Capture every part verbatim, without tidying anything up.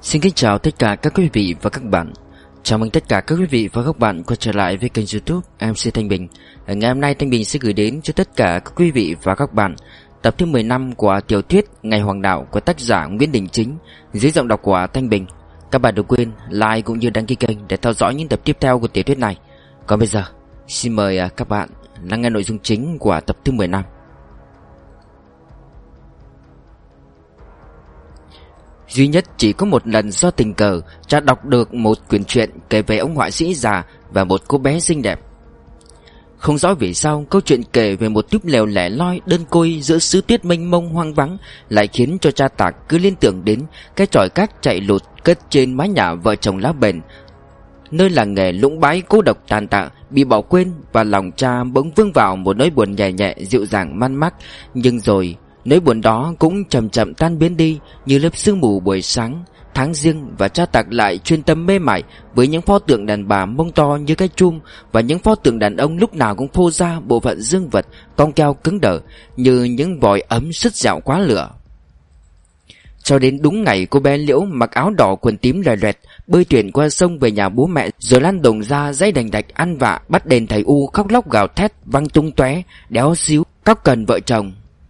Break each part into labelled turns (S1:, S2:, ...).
S1: Xin kính chào tất cả các quý vị và các bạn. Chào mừng tất cả các quý vị và các bạn quay trở lại với kênh YouTube em xê Thanh Bình. Ngày hôm nay Thanh Bình sẽ gửi đến cho tất cả các quý vị và các bạn tập thứ mười lăm của tiểu thuyết Ngày Hoàng Đạo của tác giả Nguyễn Đình Chính dưới giọng đọc của Thanh Bình. Các bạn đừng quên like cũng như đăng ký kênh để theo dõi những tập tiếp theo của tiểu thuyết này. Còn bây giờ, xin mời các bạn lắng nghe nội dung chính của tập thứ mười lăm. Duy nhất chỉ có một lần do tình cờ cha đọc được một quyển truyện kể về ông họa sĩ già và một cô bé xinh đẹp. Không rõ vì sao câu chuyện kể về một túp lều lẻ loi đơn côi giữa xứ tuyết mênh mông hoang vắng lại khiến cho cha Tạc cứ liên tưởng đến cái chòi cát chạy lụt cất trên mái nhà vợ chồng lá bền, nơi làng nghề lũng bãi cô độc tàn tạ bị bỏ quên, và lòng cha bỗng vương vào một nỗi buồn nhẹ nhẹ dịu dàng man mác. Nhưng rồi nỗi buồn đó cũng chậm chậm tan biến đi như lớp sương mù buổi sáng tháng riêng, và cha Tạc lại chuyên tâm mê mải với những pho tượng đàn bà mông to như cái chum và những pho tượng đàn ông lúc nào cũng phô ra bộ phận dương vật cong keo cứng đờ như những vòi ấm sứt dẻo quá lửa. Cho đến đúng ngày cô bé Liễu mặc áo đỏ quần tím loè loẹt bơi thuyền qua sông về nhà bố mẹ, rồi lăn đồng ra dãy đành đạch ăn vạ bắt đền thầy U khóc lóc gào thét văng tung tóe đéo xíu cóc cần vợ chồng.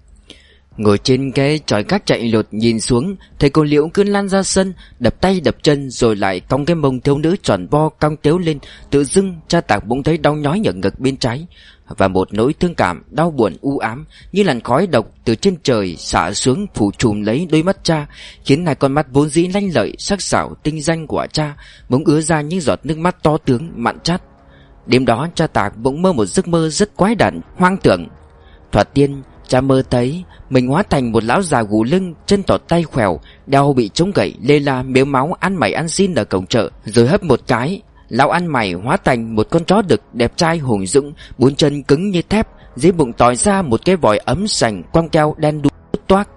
S1: Ngồi trên cái chòi cát chạy lụt nhìn xuống, thấy cô Liễu cứ lăn ra sân đập tay đập chân, rồi lại cong cái mông thiếu nữ tròn vo cong téo lên. Tự dưng cha Tạc bỗng thấy đau nhói ở ngực bên trái, và một nỗi thương cảm đau buồn u ám như làn khói độc từ trên trời xả xuống phủ trùm lấy đôi mắt cha, khiến hai con mắt vốn dĩ lanh lợi sắc sảo tinh danh của cha bỗng ứa ra những giọt nước mắt to tướng mặn chát. Đêm đó cha Tạc bỗng mơ một giấc mơ rất quái đản hoang tưởng. Thoạt tiên cha mơ thấy mình hóa thành một lão già gù lưng, chân tọt tay khèo, đeo bị chống gậy, lê la mếu máu ăn mày ăn xin ở cổng chợ. Rồi hấp một cái, lão ăn mày hóa thành một con chó đực đẹp trai hùng dũng, bốn chân cứng như thép, dưới bụng tỏi ra một cái vòi ấm sành quăng keo đen đú toác.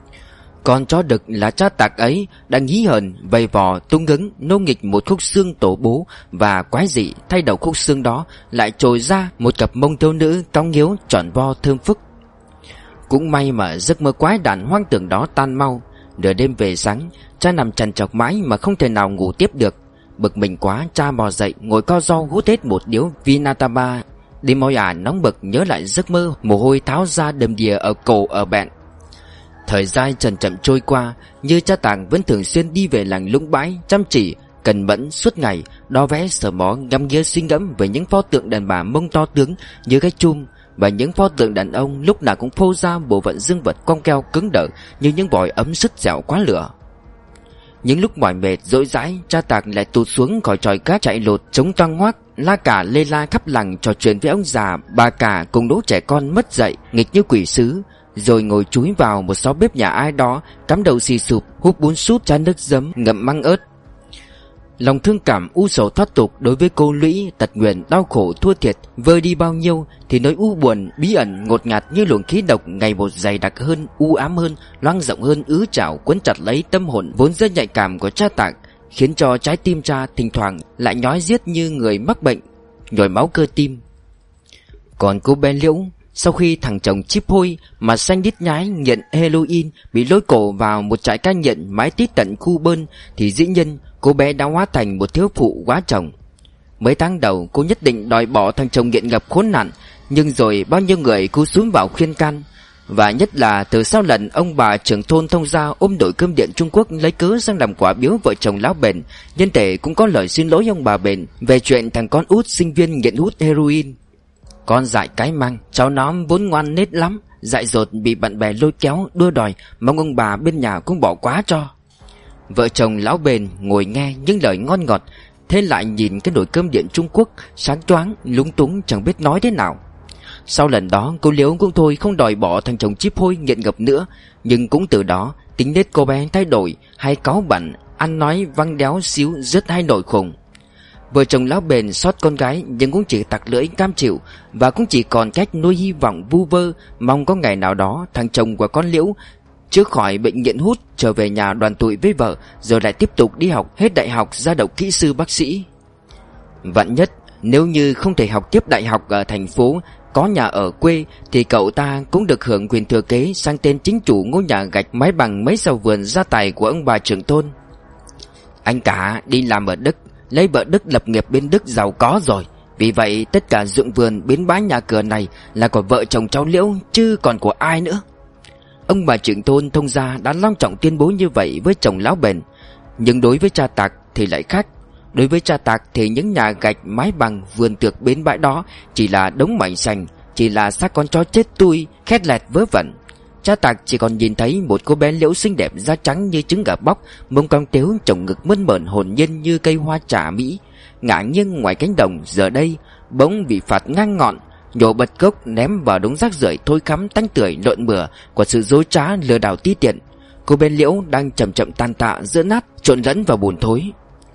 S1: Con chó đực là cha Tạc ấy đang hí hờn vầy vò tung hứng nô nghịch một khúc xương tổ bố, và quái dị thay đầu khúc xương đó lại trồi ra một cặp mông thiếu nữ cong nghiếu tròn vo thơm phức. Cũng may mà giấc mơ quái đản hoang tưởng đó tan mau. Nửa đêm về sáng, cha nằm trằn trọc mãi mà không thể nào ngủ tiếp được. Bực mình quá, cha bò dậy ngồi co ro hút hết một điếu Vinataba. Đêm mỏi ả nóng bực nhớ lại giấc mơ, mồ hôi tháo ra đầm đìa ở cổ ở bẹn. Thời gian chậm chậm trôi qua, như cha Tạc vẫn thường xuyên đi về làng lũng bãi, chăm chỉ cần mẫn suốt ngày, đo vẽ sờ mó ngắm nghía suy ngẫm về những pho tượng đàn bà mông to tướng như cái chum, và những pho tượng đàn ông lúc nào cũng phô ra bộ phận dương vật cong keo cứng đờ như những vòi ấm sứt dẻo quá lửa. Những lúc mỏi mệt dỗi dãi, cha Tạc lại tụt xuống khỏi chòi cát chạy lột chống toang hoác, la cả lê la khắp làng trò chuyện với ông già bà cả cùng đố trẻ con mất dạy nghịch như quỷ sứ, rồi ngồi chúi vào một xó bếp nhà ai đó, cắm đầu xì sụp húp bún súp chan nước giấm ngậm măng ớt. Lòng thương cảm u sầu thoát tục đối với cô Lũy tật nguyền đau khổ thua thiệt vơi đi bao nhiêu, thì nỗi u buồn bí ẩn ngột ngạt như luồng khí độc ngày một dày đặc hơn, u ám hơn, loang rộng hơn, ứ chảo cuốn chặt lấy tâm hồn vốn rất nhạy cảm của cha Tạc, khiến cho trái tim cha thỉnh thoảng lại nhói giết như người mắc bệnh nhồi máu cơ tim. Còn cô bé Liễu, sau khi thằng chồng chíp hôi mà xanh đít nhái nghiện heroin bị lôi cổ vào một trại cai nghiện mãi tít tận khu bơn, thì dĩ nhiên cô bé đã hóa thành một thiếu phụ quá chồng. Mấy tháng đầu cô nhất định đòi bỏ thằng chồng nghiện ngập khốn nạn, nhưng rồi bao nhiêu người cô xúm vào khuyên can. Và nhất là từ sau lần ông bà trưởng thôn thông gia ôm đội cơm điện Trung Quốc lấy cớ sang làm quả biếu vợ chồng lão Bền, nhân tể cũng có lời xin lỗi ông bà Bền về chuyện thằng con út sinh viên nghiện hút heroin. Con dại cái mang, cháu nó vốn ngoan nết lắm, dại dột bị bạn bè lôi kéo đua đòi, mong ông bà bên nhà cũng bỏ quá cho. Vợ chồng lão Bền ngồi nghe những lời ngon ngọt, thế lại nhìn cái nồi cơm điện Trung Quốc sáng choáng lúng túng chẳng biết nói thế nào. Sau lần đó cô Liễu cũng thôi không đòi bỏ thằng chồng chíp hôi nghiện ngập nữa, nhưng cũng từ đó tính nết cô bé thay đổi, hay cáu bẩn, ăn nói văng đéo xíu rất hay nổi khùng. Vợ chồng lão Bền xót con gái nhưng cũng chỉ tặc lưỡi cam chịu, và cũng chỉ còn cách nuôi hy vọng vu vơ, mong có ngày nào đó thằng chồng của con Liễu chữa khỏi bệnh nghiện hút, trở về nhà đoàn tụ với vợ, rồi lại tiếp tục đi học hết đại học ra đậu kỹ sư bác sĩ. Vạn nhất nếu như không thể học tiếp đại học ở thành phố, có nhà ở quê, thì cậu ta cũng được hưởng quyền thừa kế sang tên chính chủ ngôi nhà gạch mái bằng mấy sào vườn gia tài của ông bà trưởng thôn. Anh cả đi làm ở Đức, lấy vợ Đức lập nghiệp bên Đức giàu có rồi. Vì vậy tất cả ruộng vườn bến bãi nhà cửa này là của vợ chồng cháu Liễu, chứ còn của ai nữa. Ông bà trưởng thôn thông gia đã long trọng tuyên bố như vậy với chồng lão Bền. Nhưng đối với cha Tạc thì lại khác. Đối với cha Tạc thì những nhà gạch mái bằng vườn tược bến bãi đó chỉ là đống mảnh sành, chỉ là xác con chó chết tui khét lẹt vớ vẩn. Cha Tạc chỉ còn nhìn thấy một cô bé Liễu xinh đẹp, da trắng như trứng gà bóc, mông cong tếu, trông ngực mơn mởn hồn nhiên như cây hoa trà Mỹ, ngả nghiêng ngoài cánh đồng. Giờ đây bỗng bị phạt ngang ngọn, nhổ bật gốc ném vào đống rác rưởi thối khắm tanh tưởi lộn mửa của sự dối trá lừa đảo ti tiện. Cô bé Liễu đang chậm chậm tan tạ giữa nát, trộn lẫn vào bùn thối.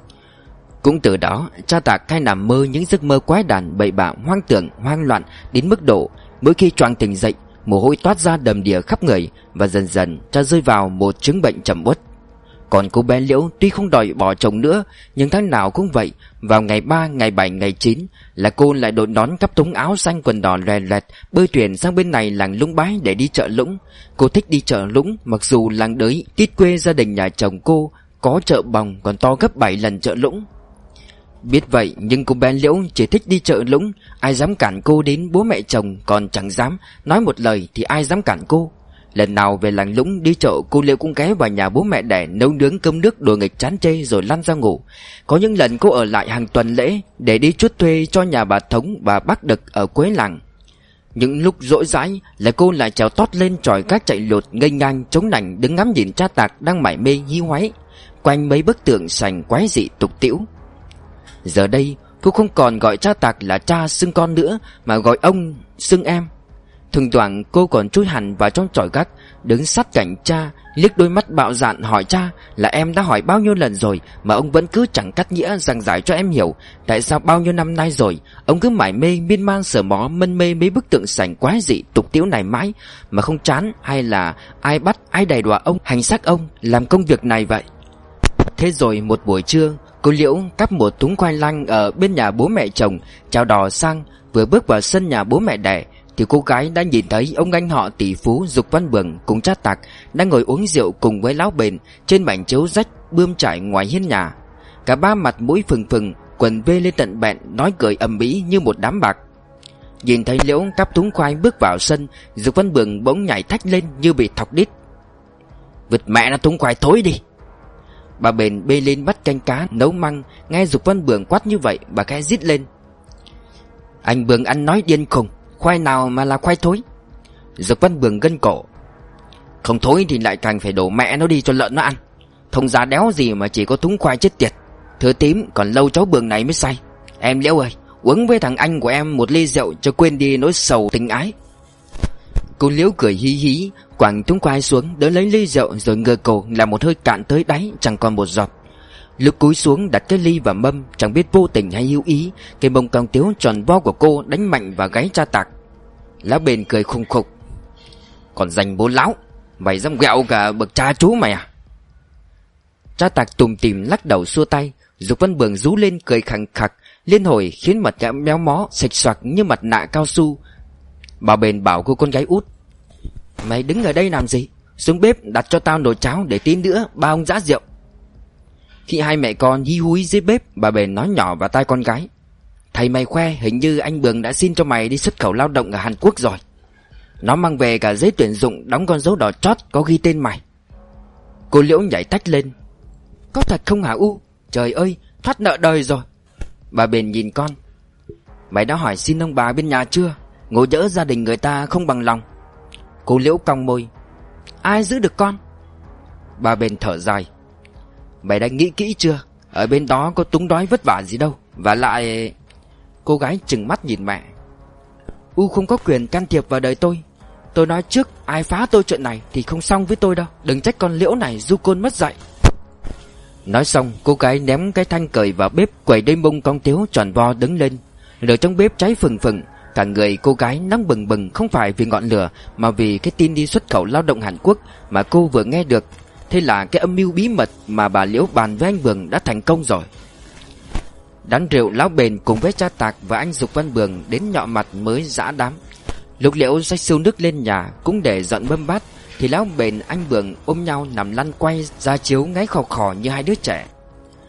S1: Cũng từ đó, cha Tạc hay nằm mơ những giấc mơ quái đản bậy bạ, hoang tưởng, hoang loạn đến mức độ mỗi khi choàng tỉnh dậy, mồ hôi toát ra đầm đìa khắp người, và dần dần cha rơi vào một chứng bệnh trầm uất. Còn cô bé Liễu tuy không đòi bỏ chồng nữa, nhưng tháng nào cũng vậy, vào ngày ba, ngày bảy, ngày chín là cô lại đội nón cắp túng áo xanh quần đỏ loè loẹt, bơi thuyền sang bên này làng Lũng Bái để đi chợ Lũng. Cô thích đi chợ Lũng, mặc dù làng đới tít quê gia đình nhà chồng cô có chợ Bòng còn to gấp bảy lần chợ Lũng. Biết vậy nhưng cô bé Liễu chỉ thích đi chợ Lũng. Ai dám cản cô đến bố mẹ chồng còn chẳng dám, nói một lời thì ai dám cản cô. Lần nào về làng Lũng đi chợ, cô Liễu cũng ghé vào nhà bố mẹ đẻ nấu nướng cơm nước đùa nghịch chán chê rồi lăn ra ngủ. Có những lần cô ở lại hàng tuần lễ để đi chuốt thuê cho nhà bà Thống và bác Đực ở cuối làng. Những lúc rỗi rãi là cô lại trèo tót lên chòi gác chạy lụt nghênh ngang chống nảnh, đứng ngắm nhìn cha Tạc đang mải mê hí hoáy quanh mấy bức tượng sành quái dị tục tĩu. Giờ đây cô không còn gọi cha Tạc là cha xưng con nữa, mà gọi ông xưng em. Thỉnh thoảng cô còn chui hẳn vào trong chòi gác, đứng sát cạnh cha, liếc đôi mắt bạo dạn hỏi cha là em đã hỏi bao nhiêu lần rồi mà ông vẫn cứ chẳng cắt nghĩa giảng giải cho em hiểu. Tại sao bao nhiêu năm nay rồi ông cứ mải mê miên man sờ mó mân mê mấy bức tượng sành quái dị tục tĩu này mãi mà không chán, hay là ai bắt ai đày đọa ông hành xác ông làm công việc này vậy? Thế rồi một buổi trưa, cô Liễu cắp một thúng khoai lang ở bên nhà bố mẹ chồng, chào đò sang, vừa bước vào sân nhà bố mẹ đẻ thì cô gái đã nhìn thấy ông anh họ tỷ phú Dục Văn Bường cùng cha Tạc đang ngồi uống rượu cùng với lão Bền trên mảnh chiếu rách bươm trải ngoài hiên nhà. Cả ba mặt mũi phừng phừng, quần vê lên tận bẹn, nói cười ầm ĩ như một đám bạc. Nhìn thấy Liễu cắp thúng khoai bước vào sân, Dục Văn Bường bỗng nhảy thách lên như bị thọc đít. Vứt mẹ nó thúng khoai thối đi! Bà Bền bê lên bắt canh cá nấu măng, nghe Dục Văn Bường quát như vậy, bà khẽ rít lên. Anh Bường ăn nói điên khùng, khoai nào mà là khoai thối? Dục Văn Bường gân cổ. Không thối thì lại càng phải đổ mẹ nó đi cho lợn nó ăn. Thông giá đéo gì mà chỉ có thúng khoai chết tiệt. Thưa tím, còn lâu cháu Bường này mới say. Em Liễu ơi, uống với thằng anh của em một ly rượu cho quên đi nỗi sầu tình ái. Cô Liễu cười hí hí, quẳng thúng khoai xuống, đỡ lấy ly rượu rồi ngửa cổ làm một hơi cạn tới đáy, chẳng còn một giọt. Lúc cúi xuống đặt cái ly vào mâm, chẳng biết vô tình hay hữu ý, cái bông cong tiếu tròn vo của cô đánh mạnh vào gáy cha Tạc. Lão Bền cười khùng khục. Còn dành bố lão, mày dám ghẹo cả bậc cha chú mày à? Cha Tạc tùm tìm lắc đầu xua tay. Dục Văn Bường rú lên cười khẳng khặc liên hồi khiến mặt gã méo mó sạch xoạc như mặt nạ cao su. Bà Bền bảo cô con gái út, mày đứng ở đây làm gì? Xuống bếp đặt cho tao nồi cháo để tí nữa ba ông giã rượu. Khi hai mẹ con hí húi dưới bếp, bà Bền nói nhỏ vào tai con gái. Thầy mày khoe hình như anh Bường đã xin cho mày đi xuất khẩu lao động ở Hàn Quốc rồi. Nó mang về cả giấy tuyển dụng đóng con dấu đỏ chót có ghi tên mày. Cô Liễu nhảy tách lên. Có thật không hả U? Trời ơi, thoát nợ đời rồi. Bà Bền nhìn con. Mày đã hỏi xin ông bà bên nhà chưa? Ngộ nhỡ gia đình người ta không bằng lòng. Cô Liễu cong môi. Ai giữ được con? Bà Bền thở dài. Mày đã nghĩ kỹ chưa? Ở bên đó có túng đói vất vả gì đâu. Và lại... Cô gái trừng mắt nhìn mẹ. U không có quyền can thiệp vào đời tôi. Tôi nói trước, ai phá tôi chuyện này thì không xong với tôi đâu. Đừng trách con Liễu này du côn mất dạy. Nói xong, cô gái ném cái thanh cởi vào bếp, quẩy đôi mông cong tiếu tròn vo đứng lên. Lửa trong bếp cháy phừng phừng. Cả người cô gái nóng bừng bừng, không phải vì ngọn lửa mà vì cái tin đi xuất khẩu lao động Hàn Quốc mà cô vừa nghe được. Thế là cái âm mưu bí mật mà bà Liễu bàn với anh Bường đã thành công rồi. Đám rượu lão Bền cùng với cha Tạc và anh Dục Văn Bường đến nhọ mặt mới giã đám. Lúc Liễu xách xô nước lên nhà cũng để dọn mâm bát thì lão Bền anh Bường ôm nhau nằm lăn quay ra chiếu ngáy khò khò như hai đứa trẻ.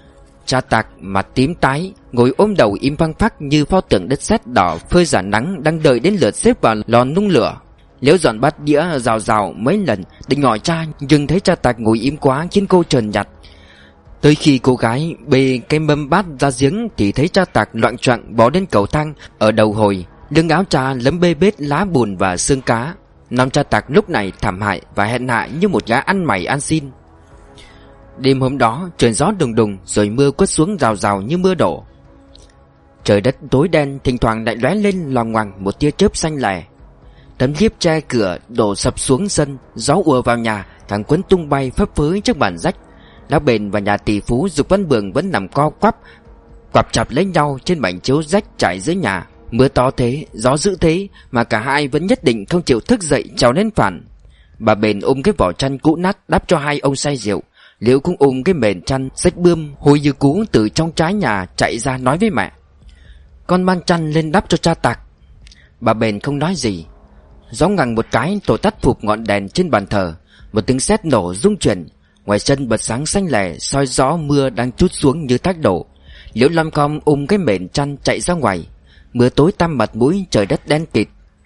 S1: Cha Tạc mặt tím tái, ngồi ôm đầu im phăng phắc như pho tượng đất sét đỏ phơi rả nắng đang đợi đến lượt xếp vào lò nung lửa. Liễu dọn bát đĩa rào rào mấy lần định gọi cha, nhưng thấy cha Tạc ngồi im quá khiến cô trần nhặt. Tới khi cô gái bê cái mâm bát ra giếng thì thấy cha Tạc loạng choạng bò đến cầu thang ở đầu hồi, lưng áo cha lấm bê bết lá bùn và xương cá. Năm cha Tạc lúc này thảm hại và hèn hạ như một gã ăn mày ăn xin. Đêm hôm đó trời gió đùng đùng rồi mưa quất xuống rào rào như mưa đổ. Trời đất tối đen, thỉnh thoảng lại lóe lên loằng ngoằng một tia chớp xanh lè. Tấm liếp che cửa đổ sập xuống sân, gió ùa vào nhà, thằng Quấn tung bay phấp phới trước bàn rách. Lão Bền và nhà tỷ phú Dục Văn Bường vẫn nằm co quắp quặp chặt lấy nhau trên mảnh chiếu rách trải dưới nhà. Mưa to thế, gió dữ thế mà cả hai vẫn nhất định không chịu thức dậy trèo lên phản. Bà Bền ôm cái vỏ chăn cũ nát đắp cho hai ông say rượu. Liễu cũng ôm cái mền chăn xách bươm hôi như cú từ trong trái nhà chạy ra nói với mẹ: "Con mang chăn lên đắp cho cha Tạc." Bà Bền không nói gì. Gió ngằng một cái tổ tắt phụp ngọn đèn trên bàn thờ. Một tiếng sét nổ rung chuyển. Ngoài sân bật sáng xanh lẻ soi gió mưa đang trút xuống như thác đổ. Liễu lom khom ôm cái mền chăn chạy ra ngoài. Mưa tối tăm mặt mũi, trời đất đen kịt.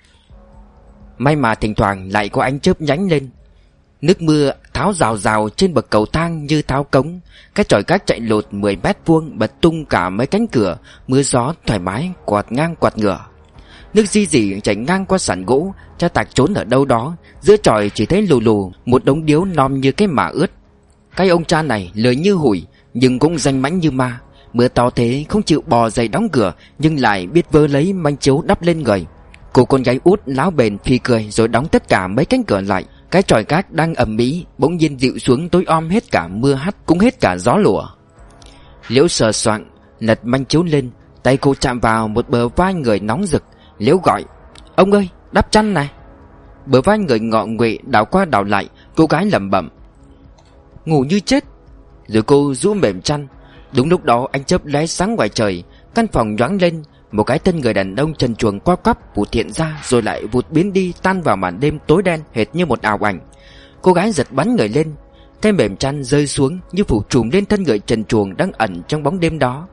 S1: May mà thỉnh thoảng lại có ánh chớp nhánh lên. Nước mưa tháo rào rào trên bậc cầu thang như tháo cống. Cái chòi cát chạy lột mười mét vuông bật tung cả mấy cánh cửa. Mưa gió thoải mái quạt ngang quạt ngửa. Nước di dỉ chảy ngang qua sàn gỗ. Cha Tạc trốn ở đâu đó. Giữa chòi chỉ thấy lù lù một đống điếu non như cái mả ướt. Cái ông cha này lười như hủi nhưng cũng danh mãnh như ma. Mưa to thế không chịu bò dậy đóng cửa, nhưng lại biết vơ lấy manh chiếu đắp lên người. Cô con gái út Láo Bền phì cười rồi đóng tất cả mấy cánh cửa lại. Cái chòi cát đang ầm ĩ bỗng nhiên dịu xuống, tối om hết cả mưa hắt cũng hết cả gió lùa. Liễu sờ soạng lật manh chiếu lên, tay cô chạm vào một bờ vai người nóng rực. Liễu gọi: "Ông ơi, đắp chăn này." Bờ vai người ngọ nguậy đảo qua đảo lại, cô gái lẩm bẩm: "Ngủ như chết." Rồi cô rũ mềm chăn. Đúng lúc đó ánh chớp lóe sáng ngoài trời. Căn phòng nhoáng lên. Một cái thân người đàn ông trần truồng co quắp vụt hiện ra rồi lại vụt biến đi, tan vào màn đêm tối đen hệt như một ảo ảnh. Cô gái giật bắn người lên. Cái mềm chăn rơi xuống như phủ trùm lên thân người trần truồng đang ẩn trong bóng đêm đó.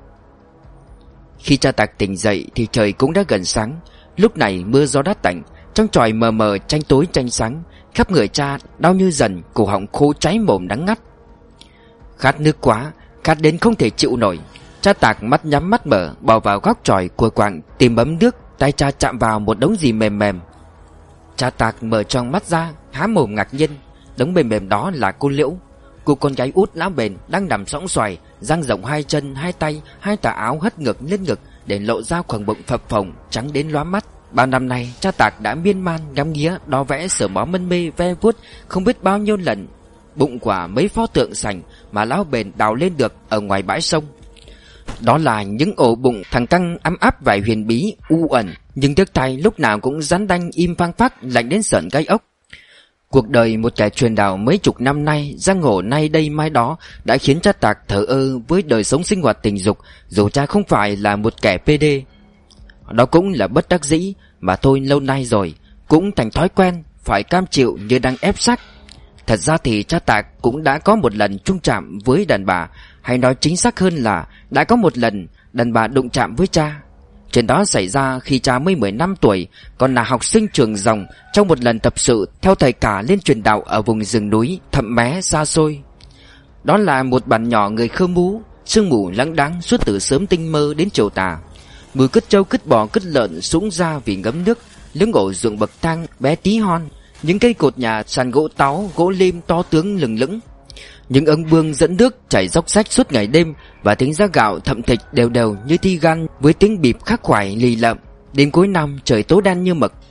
S1: Khi cha Tạc tỉnh dậy thì trời cũng đã gần sáng. Lúc này mưa gió đã tạnh. Trong chòi mờ mờ tranh tối tranh sáng. Khắp người cha đau như dần, cổ họng khô cháy mồm đắng ngắt. Khát nước quá, khát đến không thể chịu nổi. Cha Tạc mắt nhắm mắt mở, bò vào góc chòi cua quạng tìm ấm nước. Tay cha chạm vào một đống gì mềm mềm. Cha Tạc mở tròn mắt ra, há mồm ngạc nhiên. Đống mềm mềm đó là cô Liễu. Cô con gái út Láo Bền đang nằm sõng xoài, dang rộng hai chân, hai tay, hai tà áo hất ngược lên ngực để lộ ra khoảng bụng phập phồng trắng đến lóa mắt. Bao năm nay cha Tạc đã miên man ngắm nghía đo vẽ sờ mó mân mê ve vuốt không biết bao nhiêu lần bụng quả mấy pho tượng sành mà Láo Bền đào lên được ở ngoài bãi sông. Đó là những ổ bụng thằng căng ấm áp vài huyền bí u ẩn, nhưng tiếc thay lúc nào cũng rắn đanh im phăng phắc, lạnh đến sởn gai ốc. Cuộc đời một kẻ truyền đạo mấy chục năm nay, giang hồ nay đây mai đó, đã khiến cha Tạc thờ ơ với đời sống sinh hoạt tình dục, dù cha không phải là một kẻ pê đê. Đó cũng là bất đắc dĩ, mà thôi lâu nay rồi, cũng thành thói quen, phải cam chịu như đang ép xác. Thật ra thì cha Tạc cũng đã có một lần chung chạm với đàn bà, hay nói chính xác hơn là đã có một lần đàn bà đụng chạm với cha. Chuyện đó xảy ra khi cha mới mười lăm tuổi, còn là học sinh trường Rồng, trong một lần tập sự theo thầy cả lên truyền đạo ở vùng rừng núi thậm mé xa xôi. Đó là một bản nhỏ người Khơ Mú, sương mù lắng đắng suốt từ sớm tinh mơ đến chiều tà. Mùi cứt trâu cứt bò cứt lợn sũng ra vì ngấm nước, lưng ổ ruộng bậc thang bé tí hon, những cây cột nhà sàn gỗ táo gỗ lim to tướng lừng lững, những ống bương dẫn nước chảy róc rách suốt ngày đêm, và tiếng giá gạo thậm thịch đều đều như thi gan với tiếng bịp khắc khoải lì lợm. Đến cuối năm trời tối đen như mực,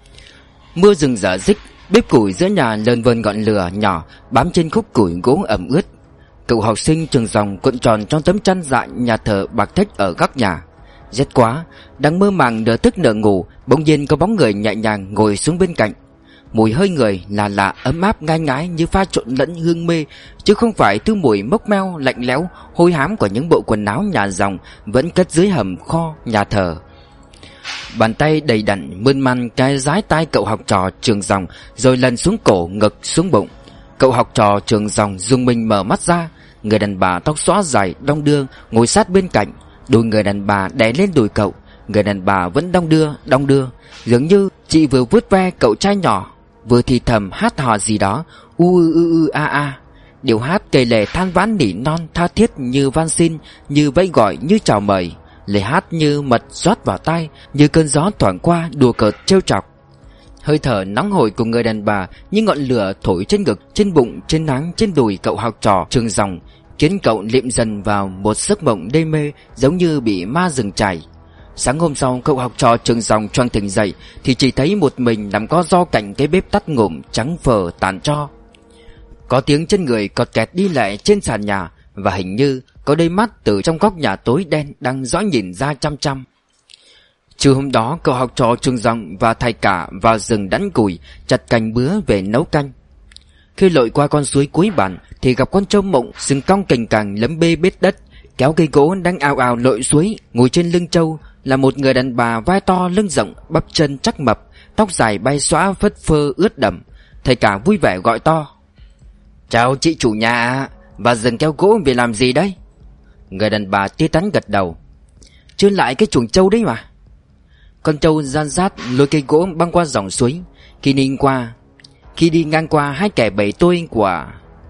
S1: mưa rừng rả rích, bếp củi giữa nhà lờn vờn ngọn lửa nhỏ bám trên khúc củi gỗ ẩm ướt. Cậu học sinh trường Rồng cuộn tròn trong tấm chăn dạ nhà thờ bạc thách ở góc nhà. Rét quá, đang mơ màng nửa thức nửa ngủ, bỗng nhiên có bóng người nhẹ nhàng ngồi xuống bên cạnh. Mùi hơi người là lạ ấm áp ngai ngái như pha trộn lẫn hương mê, chứ không phải thứ mùi mốc meo lạnh lẽo hôi hám của những bộ quần áo nhà Rồng vẫn cất dưới hầm kho nhà thờ. Bàn tay đầy đặn mơn man cái dái tai cậu học trò trường Rồng, rồi lần xuống cổ ngực xuống bụng. Cậu học trò trường Rồng dùng mình mở mắt ra, Người đàn bà tóc xõa dài đong đưa ngồi sát bên cạnh. Đôi người đàn bà đè lên đùi cậu. Người đàn bà vẫn đong đưa đong đưa, dường như chị vừa vuốt ve cậu trai nhỏ, vừa thì thầm hát hò gì đó. U ư ư ư a a. Điệu hát kể lể than vãn nỉ non tha thiết, như van xin, như vẫy gọi, như chào mời. Lời hát như mật rót vào tai, như cơn gió thoảng qua đùa cợt trêu chọc. Hơi thở nóng hổi của người đàn bà như ngọn lửa thổi trên ngực, trên bụng, trên trán, trên đùi cậu học trò Trường Dòng, khiến cậu liệm dần vào một giấc mộng đê mê, giống như bị ma rừng chảy. Sáng hôm sau, cậu học trò Trường Dòng choàng tỉnh dậy thì chỉ thấy một mình nằm co ro cạnh cái bếp tắt ngủm trắng phờ tàn tro. Có tiếng chân người cọt kẹt đi lại trên sàn nhà, và hình như có đôi mắt từ trong góc nhà tối đen đang dõi nhìn ra chăm chăm. Trưa hôm đó, cậu học trò Trường Dòng và thầy cả vào rừng đắn củi chặt cành bứa về nấu canh. Khi lội qua con suối cuối bản thì gặp con trâu mộng sừng cong cành càng lấm bê bết đất, kéo cây gỗ đang ào ào lội suối. Ngồi trên lưng trâu là một người đàn bà vai to lưng rộng, bắp chân chắc mập, tóc dài bay xõa phất phơ ướt đẫm. Thầy cả vui vẻ gọi to: "Chào chị chủ nhà, và rừng kéo gỗ về làm gì đấy?" Người đàn bà tía tắn gật đầu: "Chưa lại cái chuồng trâu đấy mà." Con trâu gian rát lôi cây gỗ băng qua dòng suối. Khi đi qua Khi đi ngang qua hai kẻ bầy tôi của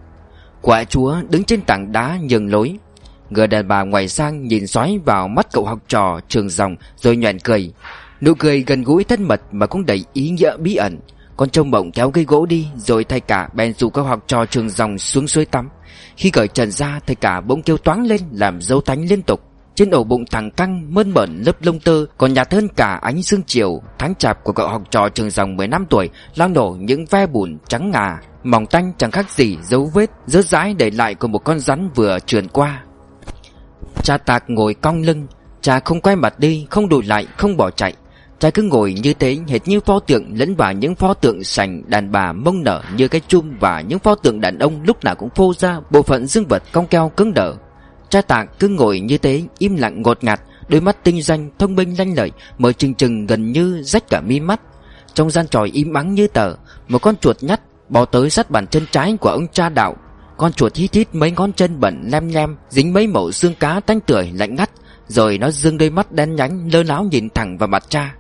S1: Quả chúa đứng trên tảng đá nhường lối. Người đàn bà ngoảnh sang nhìn xoáy vào mắt cậu học trò Trường Dòng rồi nhoẻn cười. Nụ cười gần gũi thân mật mà cũng đầy ý nghĩa bí ẩn. Con trâu mộng kéo cây gỗ đi, rồi thầy cả bèn rủ cậu học trò Trường Dòng xuống suối tắm. Khi cởi trần ra, thầy cả bỗng kêu toáng lên làm dấu tánh liên tục. Trên ổ bụng thẳng căng mơn mởn lớp lông tơ còn nhạt hơn cả ánh sương chiều tháng chạp của cậu học trò Trường Dòng mười lăm tuổi, loang đổ những ve bùn trắng ngà mỏng tanh, chẳng khác gì dấu vết rớt rãi để lại của một con rắn vừa trườn qua. Cha Tạc ngồi cong lưng. Cha không quay mặt đi, không đùi lại, không bỏ chạy. Cha cứ ngồi như thế, hệt như pho tượng lẫn vào những pho tượng sành đàn bà mông nở như cái chum, và những pho tượng đàn ông lúc nào cũng phô ra bộ phận dương vật cong keo cứng đờ. Cha Tạc cứ ngồi như thế, im lặng ngột ngạt, đôi mắt tinh doanh, thông minh lanh lợi, mở trừng trừng gần như rách cả mi mắt. Trong gian tròi im ắng như tờ, một con chuột nhắt bò tới sát bàn chân trái của ông cha Đạo. Con chuột hít hít mấy ngón chân bẩn lem nhem, dính mấy mẩu xương cá tanh tưởi lạnh ngắt, rồi nó dương đôi mắt đen nhánh lơ láo nhìn thẳng vào mặt cha.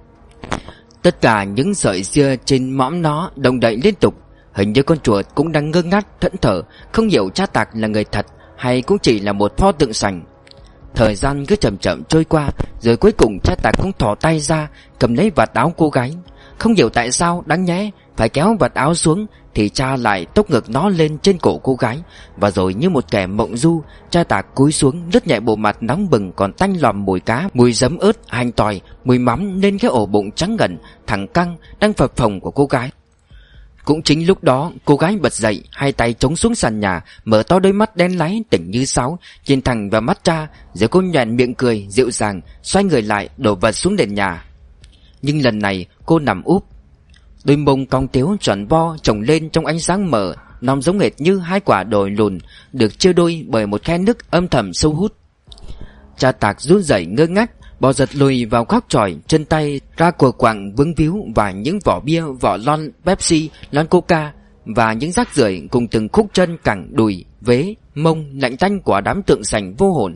S1: Tất cả những sợi ria trên mõm nó động đậy liên tục. Hình như con chuột cũng đang ngơ ngác thẫn thờ, không hiểu cha Tạc là người thật hay cũng chỉ là một pho tượng sành. Thời gian cứ chậm chậm trôi qua, rồi cuối cùng cha Tạc cũng thò tay ra cầm lấy vạt áo cô gái. Không hiểu tại sao đáng nhẽ phải kéo vạt áo xuống thì cha lại tốc ngực nó lên trên cổ cô gái. Và rồi như một kẻ mộng du, cha Tạc cúi xuống lướt nhẹ bộ mặt nóng bừng còn tanh lòm mùi cá, mùi giấm ớt, hành tỏi, mùi mắm lên cái ổ bụng trắng ngần thẳng căng đang phập phồng của cô gái. Cũng chính lúc đó cô gái bật dậy, hai tay chống xuống sàn nhà, mở to đôi mắt đen láy tỉnh như sáo nhìn thẳng vào mắt cha, rồi cô nhoẻn miệng cười dịu dàng, xoay người lại đổ vật xuống nền nhà. Nhưng lần này cô nằm úp, đôi mông cong tiếu tròn vo chồng lên trong ánh sáng mờ, nằm giống hệt như hai quả đồi lùn được chia đôi bởi một khe nước âm thầm sâu hút. Cha Tạc run rẩy ngơ ngác, bò giật lùi vào góc chòi, chân tay ra cùa quặng vướng víu và những vỏ bia, vỏ lon Pepsi, lon Coca và những rác rưởi cùng từng khúc chân cẳng đùi, vế, mông lạnh tanh của đám tượng sành vô hồn.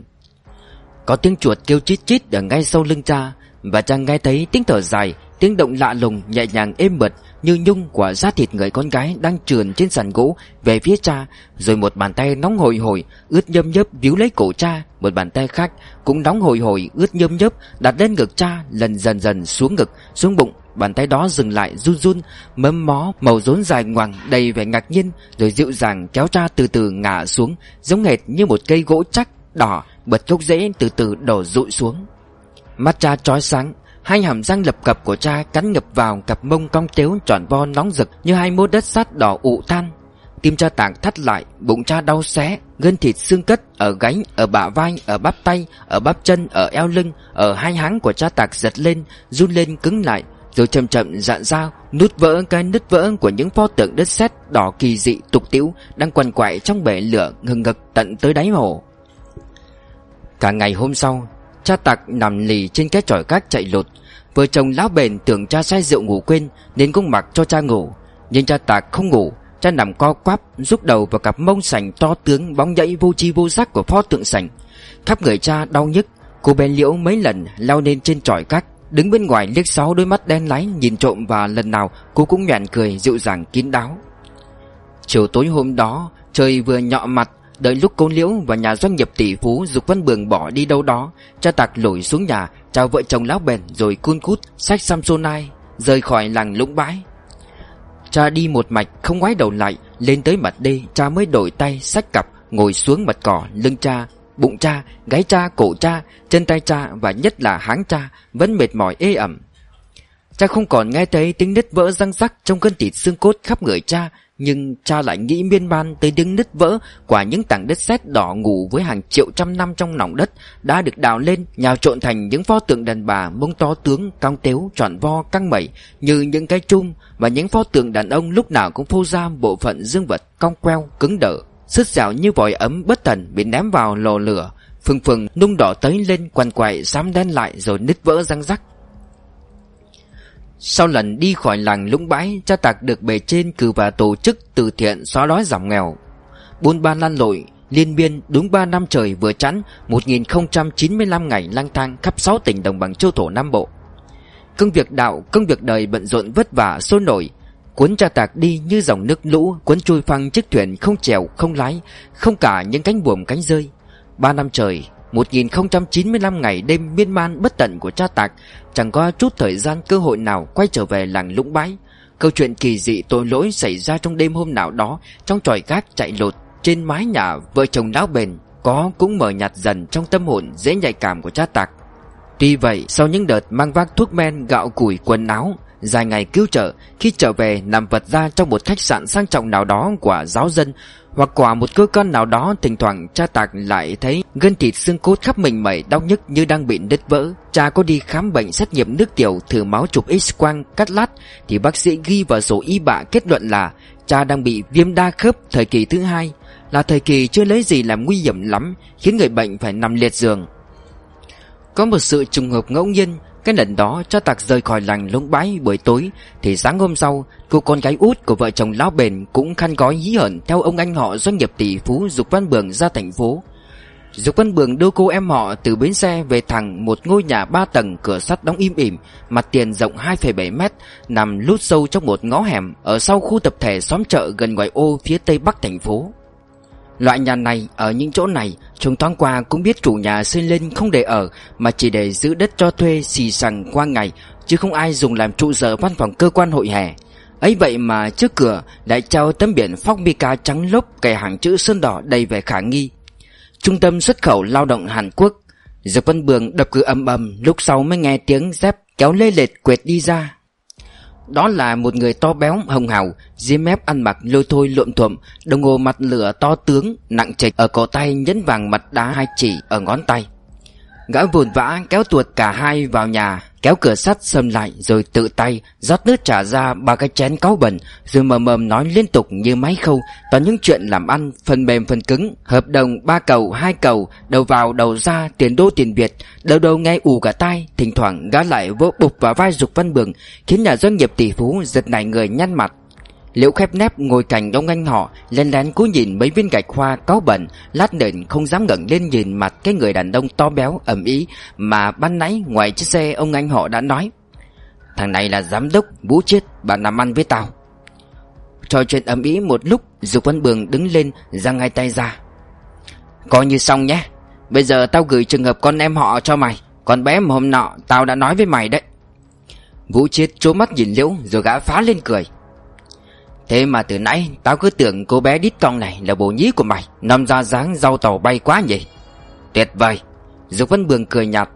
S1: Có tiếng chuột kêu chít chít ở ngay sau lưng cha, và cha nghe thấy tiếng thở dài, tiếng động lạ lùng nhẹ nhàng êm mượt như nhung của da thịt người con gái đang trườn trên sàn gỗ về phía cha. Rồi một bàn tay nóng hổi hổi ướt nhâm nhớp víu lấy cổ cha, một bàn tay khác cũng nóng hổi hổi ướt nhâm nhớp đặt lên ngực cha, lần dần dần xuống ngực, xuống bụng. Bàn tay đó dừng lại run run, mấm mó màu rốn dài ngoằng đầy vẻ ngạc nhiên, rồi dịu dàng kéo cha từ từ ngả xuống, giống hệt như một cây gỗ chắc đỏ bật gốc rễ từ từ đổ rụi xuống. Mắt cha chói sáng, hai hàm răng lập cập của cha cắn ngập vào cặp mông cong tếu tròn vo nóng rực như hai mốt đất sắt đỏ ụ than. Tim cha Tạc thắt lại, bụng cha đau xé, gân thịt xương cất ở gáy, ở bả vai, ở bắp tay, ở bắp chân, ở eo lưng, ở hai háng của cha Tạc giật lên, run lên cứng lại, rồi chậm chậm dạn ra, nút vỡ cái nứt vỡ của những pho tượng đất sét đỏ kỳ dị tục tĩu đang quằn quại trong bể lửa ngừng ngực tận tới đáy hồ. Cả ngày hôm sau, cha Tạc nằm lì trên cái chòi cát chạy lụt. Vợ chồng lão bền tưởng cha say rượu ngủ quên nên cũng mặc cho cha ngủ, nhưng cha Tạc không ngủ. cha nằm co quắp, rúc đầu vào cặp mông sành to tướng bóng nhảy vô tri vô giác của pho tượng sành. Khắp người cha đau nhức. Cô bé Liễu mấy lần lao lên trên chòi gác, đứng bên ngoài liếc xéo đôi mắt đen láy nhìn trộm, và lần nào cô cũng nhoẻn cười dịu dàng kín đáo. Chiều tối hôm đó, trời vừa nhọ mặt, đợi lúc cô Liễu và nhà doanh nghiệp tỷ phú Dục Văn Bường bỏ đi đâu đó, cha Tạc lủi xuống nhà chào vợ chồng lão bền rồi cun cút xách Samsonite rời khỏi làng Lũng Bãi. Cha đi một mạch không ngoái đầu lại. Lên tới mặt đê, cha mới đổi tay xách cặp ngồi xuống mặt cỏ. Lưng cha, bụng cha, gáy cha, cổ cha, chân tay cha và nhất là háng cha vẫn mệt mỏi ê ẩm. Cha không còn nghe thấy tiếng nứt vỡ răng rắc trong cơn thịt xương cốt khắp người cha, nhưng cha lại nghĩ miên man tới tiếng nứt vỡ của những tảng đất sét đỏ ngủ với hàng triệu trăm năm trong lòng đất đã được đào lên, nhào trộn thành những pho tượng đàn bà mông to tướng, cong tếu, tròn vo, căng mẩy như những cái chum, và những pho tượng đàn ông lúc nào cũng phô ra bộ phận dương vật cong queo, cứng đờ, sứt dẻo như vòi ấm bất tần bị ném vào lò lửa, phừng phừng nung đỏ tấy lên, quằn quại xám đen lại rồi nứt vỡ răng rắc. Sau lần đi khỏi làng Lũng Bãi, cha Tạc được bề trên cử vào tổ chức từ thiện xóa đói giảm nghèo. Buôn ba lăn lội liên miên đúng ba năm trời vừa chẵn, một nghìn không trăm chín mươi lăm ngày lang thang khắp sáu tỉnh đồng bằng châu thổ Nam Bộ. Công việc đạo, công việc đời bận rộn vất vả sôi nổi, cuốn cha Tạc đi như dòng nước lũ cuốn trôi phăng chiếc thuyền không chèo không lái, không cả những cánh buồm cánh rơi. Ba năm trời, một nghìn không trăm chín mươi lăm ngày đêm miên man bất tận của cha Tạc, chẳng có chút thời gian cơ hội nào quay trở về làng Lũng Bãi. Câu chuyện kỳ dị tội lỗi xảy ra trong đêm hôm nào đó, trong chòi gác chạy lột trên mái nhà vợ chồng lão bền, có cũng mờ nhạt dần trong tâm hồn dễ nhạy cảm của cha Tạc. Tuy vậy, sau những đợt mang vác thuốc men, gạo củi, quần áo, dài ngày cứu trợ, khi trở về nằm vật ra trong một khách sạn sang trọng nào đó của giáo dân, hoặc quả một cơ quan nào đó, thỉnh thoảng cha Tạc lại thấy gân thịt xương cốt khắp mình mẩy đau nhức như đang bị nứt vỡ. Cha có đi khám bệnh, xét nghiệm nước tiểu, thử máu, chụp X-quang, cắt lát, thì bác sĩ ghi vào sổ y bạ kết luận là cha đang bị viêm đa khớp thời kỳ thứ hai, là thời kỳ chưa lấy gì làm nguy hiểm lắm, khiến người bệnh phải nằm liệt giường. Có một sự trùng hợp ngẫu nhiên, cái lần đó cha Tạc rời khỏi làng Lũng Bãi buổi tối, thì sáng hôm sau, cô con gái út của vợ chồng lão bền cũng khăn gói hí hởn theo ông anh họ doanh nghiệp tỷ phú Dục Văn Bường ra thành phố. Dục Văn Bường đưa cô em họ từ bến xe về thẳng một ngôi nhà ba tầng, cửa sắt đóng im ỉm, mặt tiền rộng hai phẩy bảy mét, nằm lút sâu trong một ngõ hẻm ở sau khu tập thể xóm chợ gần ngoại ô phía tây bắc thành phố. Loại nhà này, ở những chỗ này, chúng thoáng qua cũng biết chủ nhà xây lên không để ở, mà chỉ để giữ đất cho thuê xì xằng qua ngày, chứ không ai dùng làm trụ sở văn phòng cơ quan hội hè. Ấy vậy mà trước cửa lại treo tấm biển Phóc Mica trắng lốp kẻ hàng chữ sơn đỏ đầy vẻ khả nghi: Trung tâm xuất khẩu lao động Hàn Quốc. Dục Văn Bường đập cửa ầm ầm, lúc sau mới nghe tiếng dép kéo lê lệt quệt đi ra. Đó là một người to béo hồng hào, ria mép ăn mặc lôi thôi lộm thuộm, đồng hồ mặt lửa to tướng nặng trịch, ở cổ tay nhẫn vàng mặt đá hai chỉ ở ngón tay. Gã vồn vã kéo tuột cả hai vào nhà, kéo cửa sắt sầm lại, rồi tự tay rót nước trà ra ba cái chén cáu bẩn, rồi mờ mờ nói liên tục như máy khâu, toàn những chuyện làm ăn, phần mềm phần cứng, hợp đồng ba cầu hai cầu, đầu vào đầu ra, tiền đô tiền Việt, đầu đầu nghe ù cả tai. Thỉnh thoảng gã lại vỗ bụp vào vai Dục Văn Bường, khiến nhà doanh nghiệp tỷ phú giật nảy người nhăn mặt. Liễu khép nép ngồi cạnh ông anh họ, lén lén cúi nhìn mấy viên gạch hoa cáu bẩn, lát nền không dám ngẩng lên nhìn mặt cái người đàn ông to béo ầm ĩ mà ban nãy ngoài chiếc xe ông anh họ đã nói: Thằng này là giám đốc Vũ Chiết, bạn làm ăn với tao. Trò chuyện ầm ĩ một lúc, Dục Văn Bường đứng lên giang hai tay ra: Coi như xong nhé, bây giờ tao gửi trường hợp con em họ cho mày. Con bé mà hôm nọ tao đã nói với mày đấy. Vũ Chiết trố mắt nhìn Liễu rồi gã phá lên cười: Thế mà từ nãy tao cứ tưởng cô bé đít con này là bồ nhí của mày, nằm ra dáng rau tàu bay quá nhỉ. Tuyệt vời. Dục Văn Bường cười nhạt: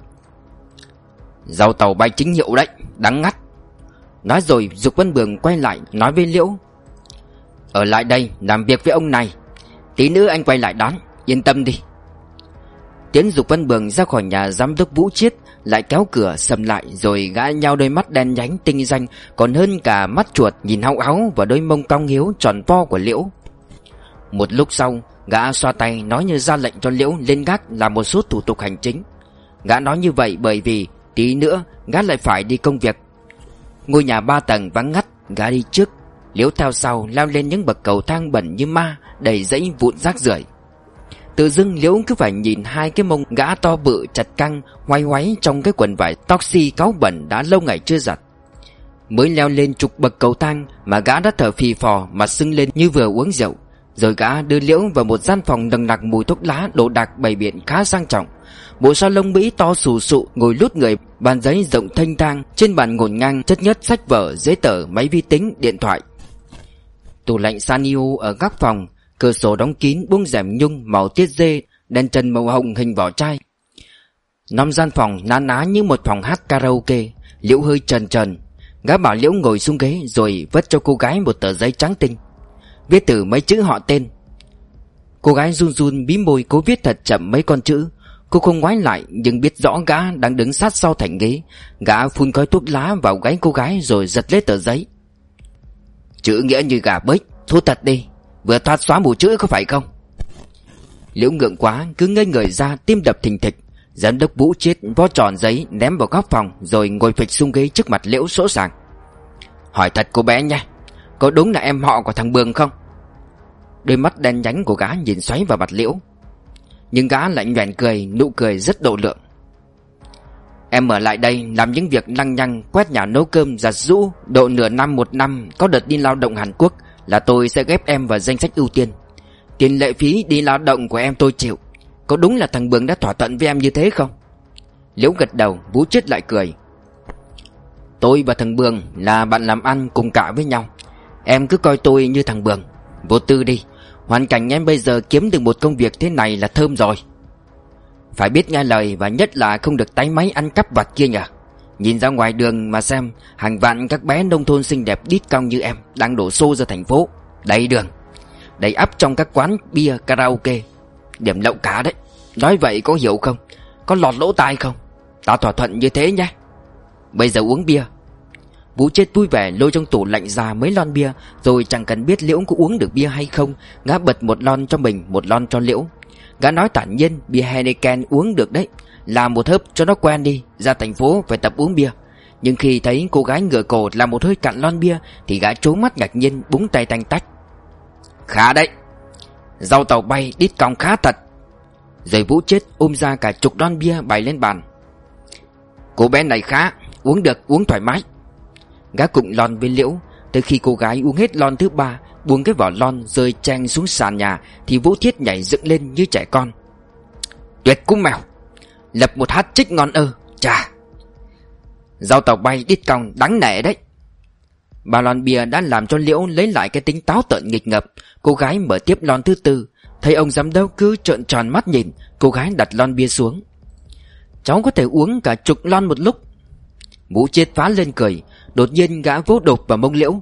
S1: Rau tàu bay chính hiệu đấy, đắng ngắt. Nói rồi Dục Văn Bường quay lại nói với Liễu: Ở lại đây làm việc với ông này, tí nữa anh quay lại đón, yên tâm đi. Tiến Dục Văn Bường ra khỏi nhà giám đốc Vũ Chiết, lại kéo cửa sầm lại, rồi gã nhao đôi mắt đen nhánh tinh danh còn hơn cả mắt chuột nhìn hau háu vào đôi mông cong hiếu tròn vo của Liễu. Một lúc sau, gã xoa tay nói như ra lệnh cho Liễu lên gác làm một số thủ tục hành chính. Gã nói như vậy bởi vì tí nữa gã lại phải đi công việc. Ngôi nhà ba tầng vắng ngắt, gã đi trước. Liễu theo sau leo lên những bậc cầu thang bẩn như ma, đầy dãy vụn rác rưởi. Tự dưng Liễu cứ phải nhìn hai cái mông gã to bự chặt căng hoay hoáy trong cái quần vải toxi cáu bẩn đã lâu ngày chưa giặt. Mới leo lên chục bậc cầu thang mà gã đã thở phì phò, mặt sưng lên như vừa uống rượu. Rồi gã đưa Liễu vào một gian phòng nồng nặc mùi thuốc lá, đồ đạc bày biện khá sang trọng. Bộ salon Mỹ to xù xụ, ngồi lút người, bàn giấy rộng thênh thang, trên bàn ngổn ngang chất nhất sách vở, giấy tờ, máy vi tính, điện thoại. Tủ lạnh Sanyo ở góc phòng, cửa sổ đóng kín, buông rèm nhung màu tiết dê, đèn trần màu hồng hình vỏ chai. Năm gian phòng ná ná như một phòng hát karaoke. Liễu hơi trần trần. Gã bảo Liễu ngồi xuống ghế rồi vất cho cô gái một tờ giấy trắng tinh, viết từ mấy chữ họ tên. Cô gái run run bí môi cố viết thật chậm mấy con chữ. Cô không ngoái lại nhưng biết rõ gã đang đứng sát sau thành ghế. Gã phun khói thuốc lá vào gáy cô gái rồi giật lấy tờ giấy. Chữ nghĩa như gà bếch, thu thật đi, vừa thoát xóa mù chữ có phải không? Liễu ngượng quá cứ ngây người ra, tim đập thình thịch. Giám đốc Vũ Chiết vo tròn giấy ném vào góc phòng rồi ngồi phịch xuống ghế trước mặt Liễu sỗ sàng. Hỏi thật cô bé nha, có đúng là em họ của thằng Bường không? Đôi mắt đen nhánh của gã nhìn xoáy vào mặt Liễu, nhưng gã lại nhoẻn cười, nụ cười rất độ lượng. Em ở lại đây làm những việc lăng nhăng, quét nhà nấu cơm giặt giũ độ nửa năm một năm. Có đợt đi lao động Hàn Quốc là tôi sẽ ghép em vào danh sách ưu tiên. Tiền lệ phí đi lao động của em tôi chịu. Có đúng là thằng Bường đã thỏa thuận với em như thế không? Liễu gật đầu. Vũ Chết lại cười. Tôi và thằng Bường là bạn làm ăn cùng cả với nhau. Em cứ coi tôi như thằng Bường. Vô tư đi, hoàn cảnh em bây giờ kiếm được một công việc thế này là thơm rồi. Phải biết nghe lời và nhất là không được táy máy ăn cắp vặt kia nhỉ. Nhìn ra ngoài đường mà xem, hàng vạn các bé nông thôn xinh đẹp đít cong như em đang đổ xô ra thành phố, đầy đường, đầy ắp trong các quán bia karaoke. Điểm lậu cả đấy. Nói vậy có hiểu không? Có lọt lỗ tai không? Tao thỏa thuận như thế nhé. Bây giờ uống bia. Vũ Chết vui vẻ lôi trong tủ lạnh ra mấy lon bia, rồi chẳng cần biết Liễu có uống được bia hay không, gã bật một lon cho mình, một lon cho Liễu. Gã nói thản nhiên, bia Heineken uống được đấy, làm một hớp cho nó quen đi, ra thành phố phải tập uống bia. Nhưng khi thấy cô gái ngửa cổ làm một hơi cạn lon bia thì gã trố mắt ngạc nhiên, búng tay tanh tách. Khá đấy, rau tàu bay đít cong khá thật. Rồi Vũ Chết ôm ra cả chục lon bia bày lên bàn. Cô bé này khá, uống được, uống thoải mái. Gã cụng lon với Liễu. Tới khi cô gái uống hết lon thứ ba, buông cái vỏ lon rơi cheng xuống sàn nhà, thì Vũ Thiết nhảy dựng lên như trẻ con. Tuyệt cú mèo, lập một hát trích ngon ơ. Chà, rau tàu bay đít cong đáng nể đấy. Ba lon bia đã làm cho Liễu lấy lại cái tính táo tợn nghịch ngợp. Cô gái mở tiếp lon thứ tư. Thấy ông giám đốc cứ trợn tròn mắt nhìn, cô gái đặt lon bia xuống. Cháu có thể uống cả chục lon một lúc. Vũ Chết phá lên cười. Đột nhiên gã vỗ đột vào mông Liễu.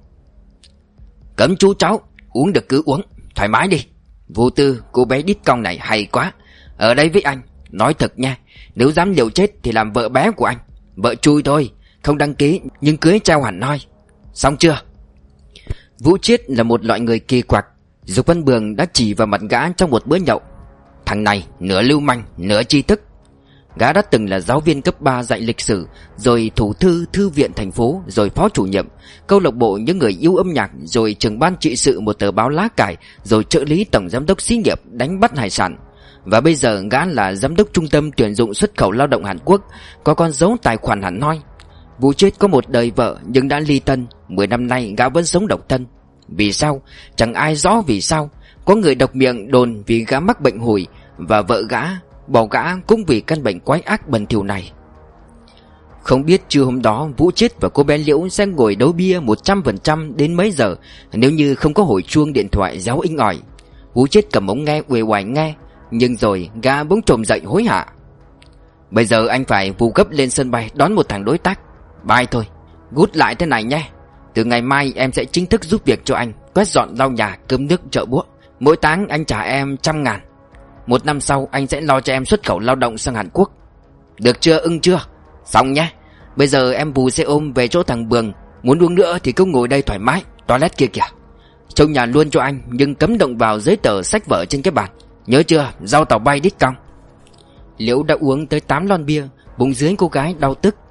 S1: Cấm chú cháu, uống được cứ uống, thoải mái đi. Vô tư, cô bé đít cong này hay quá. Ở đây với anh, nói thật nha, nếu dám liều chết thì làm vợ bé của anh. Vợ chui thôi, không đăng ký nhưng cưới treo hẳn hoi. Xong chưa? Vũ Chết là một loại người kỳ quặc. Dục Văn Bường đã chỉ vào mặt gã trong một bữa nhậu. Thằng này nửa lưu manh, nửa tri thức. Gã đã từng là giáo viên cấp ba dạy lịch sử, rồi thủ thư thư viện thành phố, rồi phó chủ nhiệm câu lạc bộ những người yêu âm nhạc, rồi trưởng ban trị sự một tờ báo lá cải, rồi trợ lý tổng giám đốc xí nghiệp đánh bắt hải sản. Và bây giờ gã là giám đốc trung tâm tuyển dụng xuất khẩu lao động Hàn Quốc, có con dấu tài khoản hẳn hoi. Vũ Chết có một đời vợ nhưng đã ly thân. Mười năm nay gã vẫn sống độc thân. Vì sao? Chẳng ai rõ vì sao. Có người độc miệng đồn vì gã mắc bệnh hủi, và vợ gã bỏ gã cũng vì căn bệnh quái ác bẩn thỉu này. Không biết trưa hôm đó Vũ Chết và cô bé Liễu sẽ ngồi đấu bia một trăm phần trăm đến mấy giờ nếu như không có hồi chuông điện thoại réo inh ỏi. Vũ Chết cầm ống nghe uể oải nghe, nhưng rồi gã bỗng trồm dậy hối hả. Bây giờ anh phải vù gấp lên sân bay đón một thằng đối tác. Bye thôi. Gút lại thế này nhé. Từ ngày mai em sẽ chính thức giúp việc cho anh, quét dọn lau nhà, cơm nước, chợ búa. Mỗi tháng anh trả em trăm ngàn. Một năm sau anh sẽ lo cho em xuất khẩu lao động sang Hàn Quốc. Được chưa, ưng chưa? Xong nhé. Bây giờ em bù xe ôm về chỗ thằng Bường. Muốn uống nữa thì cứ ngồi đây thoải mái. Toilet kia kìa. Trông nhà luôn cho anh, nhưng cấm động vào giấy tờ sách vở trên cái bàn. Nhớ chưa, rau tàu bay đít cong. Liễu đã uống tới tám lon bia, bụng dưới cô gái đau tức.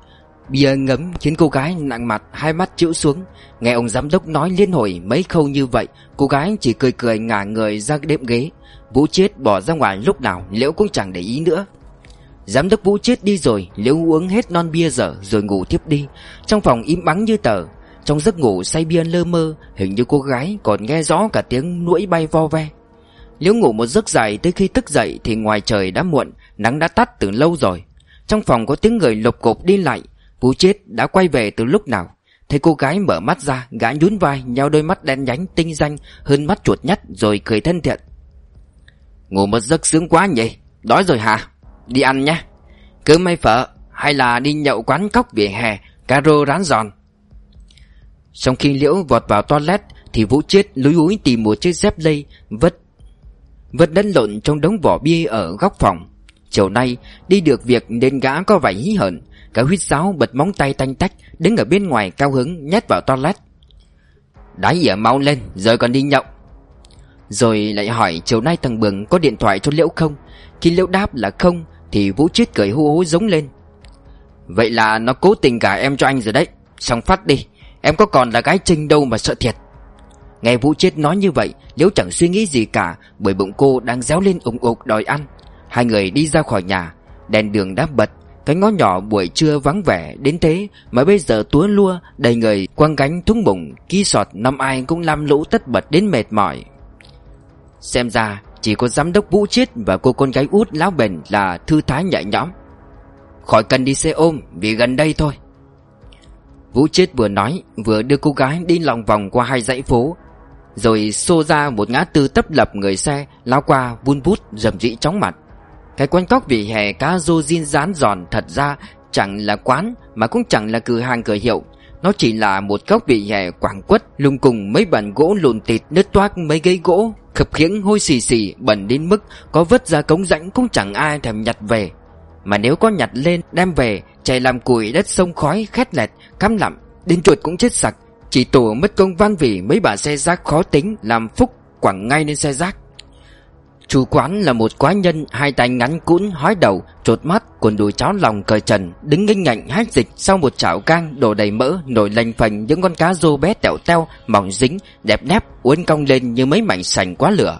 S1: Bia ngấm khiến cô gái nặng mặt, hai mắt chịu xuống. Nghe ông giám đốc nói liên hồi mấy câu như vậy, cô gái chỉ cười cười ngả người ra đệm ghế. Vũ Chiết bỏ ra ngoài lúc nào Liễu cũng chẳng để ý nữa. Giám đốc Vũ Chiết đi rồi, Liễu uống hết non bia dở rồi ngủ tiếp đi. Trong phòng im ắng như tờ. Trong giấc ngủ say bia lơ mơ, hình như cô gái còn nghe rõ cả tiếng nuỗi bay vo ve. Liễu ngủ một giấc dài, tới khi thức dậy thì ngoài trời đã muộn, nắng đã tắt từ lâu rồi. Trong phòng có tiếng người lục cộp đi lại. Vũ Chiết đã quay về từ lúc nào? Thấy cô gái mở mắt ra, gã nhún vai, nheo đôi mắt đen nhánh tinh danh hơn mắt chuột nhắt rồi cười thân thiện. Ngủ một giấc sướng quá nhỉ? Đói rồi hả? Đi ăn nhé. Cơm hay phở, hay là đi nhậu quán cóc vỉa hè, caro rán giòn? Trong khi Liễu vọt vào toilet thì Vũ Chiết lúi húi tìm một chiếc dép lây vứt vứt lẫn lộn trong đống vỏ bia ở góc phòng. Chiều nay đi được việc nên gã có vẻ hí hởn. Cả huýt sáo bật móng tay tanh tách, đứng ở bên ngoài cao hứng nhét vào toilet. Đái ỉa mau lên, rồi còn đi nhậu. Rồi lại hỏi chiều nay thằng Bường có điện thoại cho Liễu không. Khi Liễu đáp là không thì Vũ Chiết cười hú hú giống lên. Vậy là nó cố tình gả em cho anh rồi đấy. Xong phát đi, em có còn là gái Trinh đâu mà sợ thiệt. Nghe Vũ Chiết nói như vậy, Liễu chẳng suy nghĩ gì cả, bởi bụng cô đang réo lên ủng ục đòi ăn. Hai người đi ra khỏi nhà, đèn đường đã bật. Cái ngõ nhỏ buổi trưa vắng vẻ đến thế mà bây giờ túa lua đầy người quăng gánh thúng bụng ký sọt, năm ai cũng lam lũ tất bật đến mệt mỏi. Xem ra chỉ có giám đốc Vũ Chiết và cô con gái út láo bền là thư thái nhẹ nhõm. Khỏi cần đi xe ôm, vì gần đây thôi. Vũ Chiết vừa nói vừa đưa cô gái đi lòng vòng qua hai dãy phố, rồi xô ra một ngã tư tấp lập người xe lao qua vun vút rầm rĩ chóng mặt. Cái quán cóc vỉa hè cá rô zin rán giòn thật ra chẳng là quán mà cũng chẳng là cửa hàng cửa hiệu. Nó chỉ là một góc vỉa hè quảng quất lùng cùng mấy bàn gỗ lùn tịt nứt toác, mấy ghế gỗ khập khiễng hôi xì xì bẩn đến mức có vứt ra cống rãnh cũng chẳng ai thèm nhặt về. Mà nếu có nhặt lên đem về chạy làm củi đất sông khói khét lẹt cắm lặm, đến chuột cũng chết sặc. Chỉ tổ mất công van vì mấy bà xe rác khó tính làm phúc quẳng ngay lên xe rác. Chủ quán là một quái nhân hai tay ngắn cũn hói đầu, trột mắt, quần đùi cháo lòng cởi trần, đứng nghênh ngạnh hách dịch sau một chảo gang đổ đầy mỡ, nổi lành phành những con cá rô bé tẹo teo mỏng dính đẹp nép uốn cong lên như mấy mảnh sành quá lửa.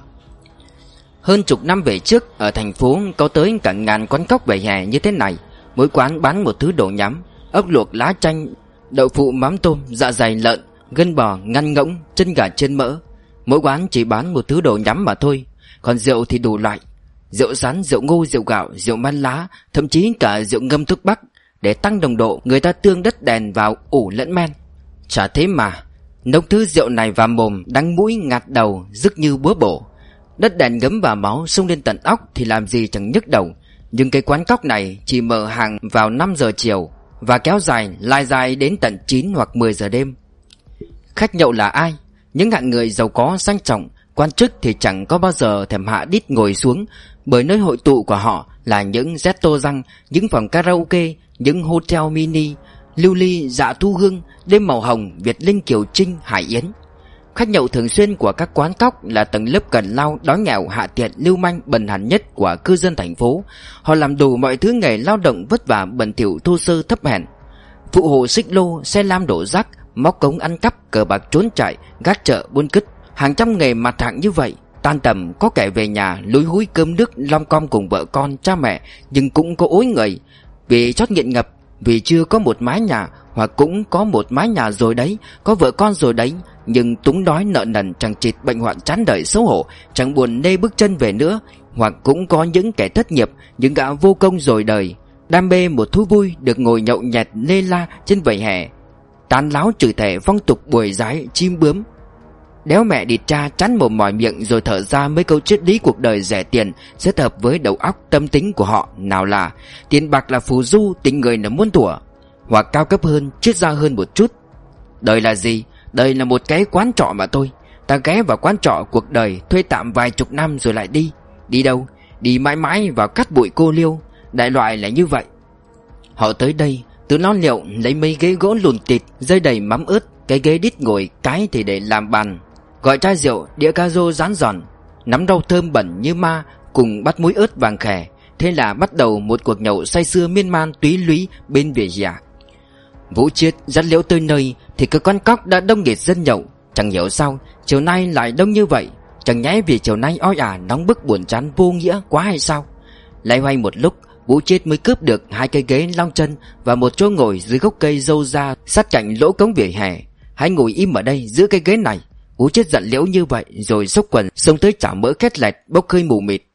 S1: Hơn chục năm về trước, ở thành phố có tới cả ngàn quán cóc vỉa hè như thế này. Mỗi quán bán một thứ đồ nhắm: ốc luộc, lá chanh, đậu phụ, mắm tôm, dạ dày lợn, gân bò, ngăn ngỗng, chân gà chiên mỡ. Mỗi quán chỉ bán một thứ đồ nhắm mà thôi. Còn rượu thì đủ loại: rượu sắn, rượu ngô, rượu gạo, rượu man lá, thậm chí cả rượu ngâm thuốc bắc. Để tăng nồng độ, người ta tương đất đèn vào ủ lẫn men. Chả thế mà nốc thứ rượu này vào mồm đắng mũi ngạt đầu, rức như búa bổ. Đất đèn ngấm vào máu xông lên tận óc thì làm gì chẳng nhức đầu. Nhưng cái quán cóc này chỉ mở hàng vào năm giờ chiều và kéo dài lai dài đến tận chín hoặc mười giờ đêm. Khách nhậu là ai? Những hạng người giàu có sang trọng, quan chức thì chẳng có bao giờ thèm hạ đít ngồi xuống, bởi nơi hội tụ của họ là những resto răng, những phòng karaoke, những hotel mini, lưu ly, dạ thu hương, đêm màu hồng, Việt Linh, Kiều Trinh, Hải Yến. Khách nhậu thường xuyên của các quán cóc là tầng lớp cần lao, đói nghèo, hạ tiện, lưu manh, bần hàn nhất của cư dân thành phố. Họ làm đủ mọi thứ nghề lao động vất vả, bẩn thỉu, thô sơ, thấp hèn. Phụ hồ xích lô, xe lam đổ rác, móc cống ăn cắp, cờ bạc trốn chạy, gác chợ buôn cứt. Hàng trăm nghề mặt hạng như vậy. Tan tầm có kẻ về nhà lúi húi cơm nước lom com cùng vợ con cha mẹ, nhưng cũng có ối người vì chót nghiện ngập, vì chưa có một mái nhà, hoặc cũng có một mái nhà rồi đấy, có vợ con rồi đấy, nhưng túng đói nợ nần chẳng chịt bệnh hoạn chán đời xấu hổ, chẳng buồn nê bước chân về nữa. Hoặc cũng có những kẻ thất nghiệp, những gã vô công rồi đời, đam mê một thú vui được ngồi nhậu nhẹt lê la trên vỉa hè, tán láo chửi thề phong tục buổi giái chim bướm. Đéo mẹ địt cha chán mồm mỏi miệng rồi thở ra mấy câu triết lý cuộc đời rẻ tiền kết hợp với đầu óc tâm tính của họ, nào là tiền bạc là phù du, tình người là muôn thuở. Hoặc cao cấp hơn, triết gia hơn một chút: đời là gì? Đời là một cái quán trọ mà thôi. Ta ghé vào quán trọ cuộc đời, thuê tạm vài chục năm rồi lại đi. Đi đâu? Đi mãi mãi vào cát bụi cô liêu. Đại loại là như vậy. Họ tới đây từ lo liệu lấy mấy ghế gỗ lùn tịt, dây đầy mắm ớt, cái ghế đít ngồi, cái thì để làm bàn, gọi chai rượu, đĩa cá rô rán giòn, nắm rau thơm bẩn như ma, cùng bát muối ớt vàng khè. Thế là bắt đầu một cuộc nhậu say sưa miên man túy lúy bên vỉa hè. Vũ Chiết dắt Liễu tới nơi thì cái con cóc đã đông nghịt dân nhậu. Chẳng hiểu sao chiều nay lại đông như vậy. Chẳng nhẽ vì chiều nay oi ả nóng bức buồn chán vô nghĩa quá hay sao? Loay hoay một lúc, Vũ Chiết mới cướp được hai cây ghế long chân và một chỗ ngồi dưới gốc cây dâu ra sát cạnh lỗ cống vỉa hè. Hãy ngồi im ở đây giữ cái ghế này. Vũ Chiết dặn Liễu như vậy rồi xốc quần xông tới chảo mỡ khét lẹt bốc hơi mù mịt.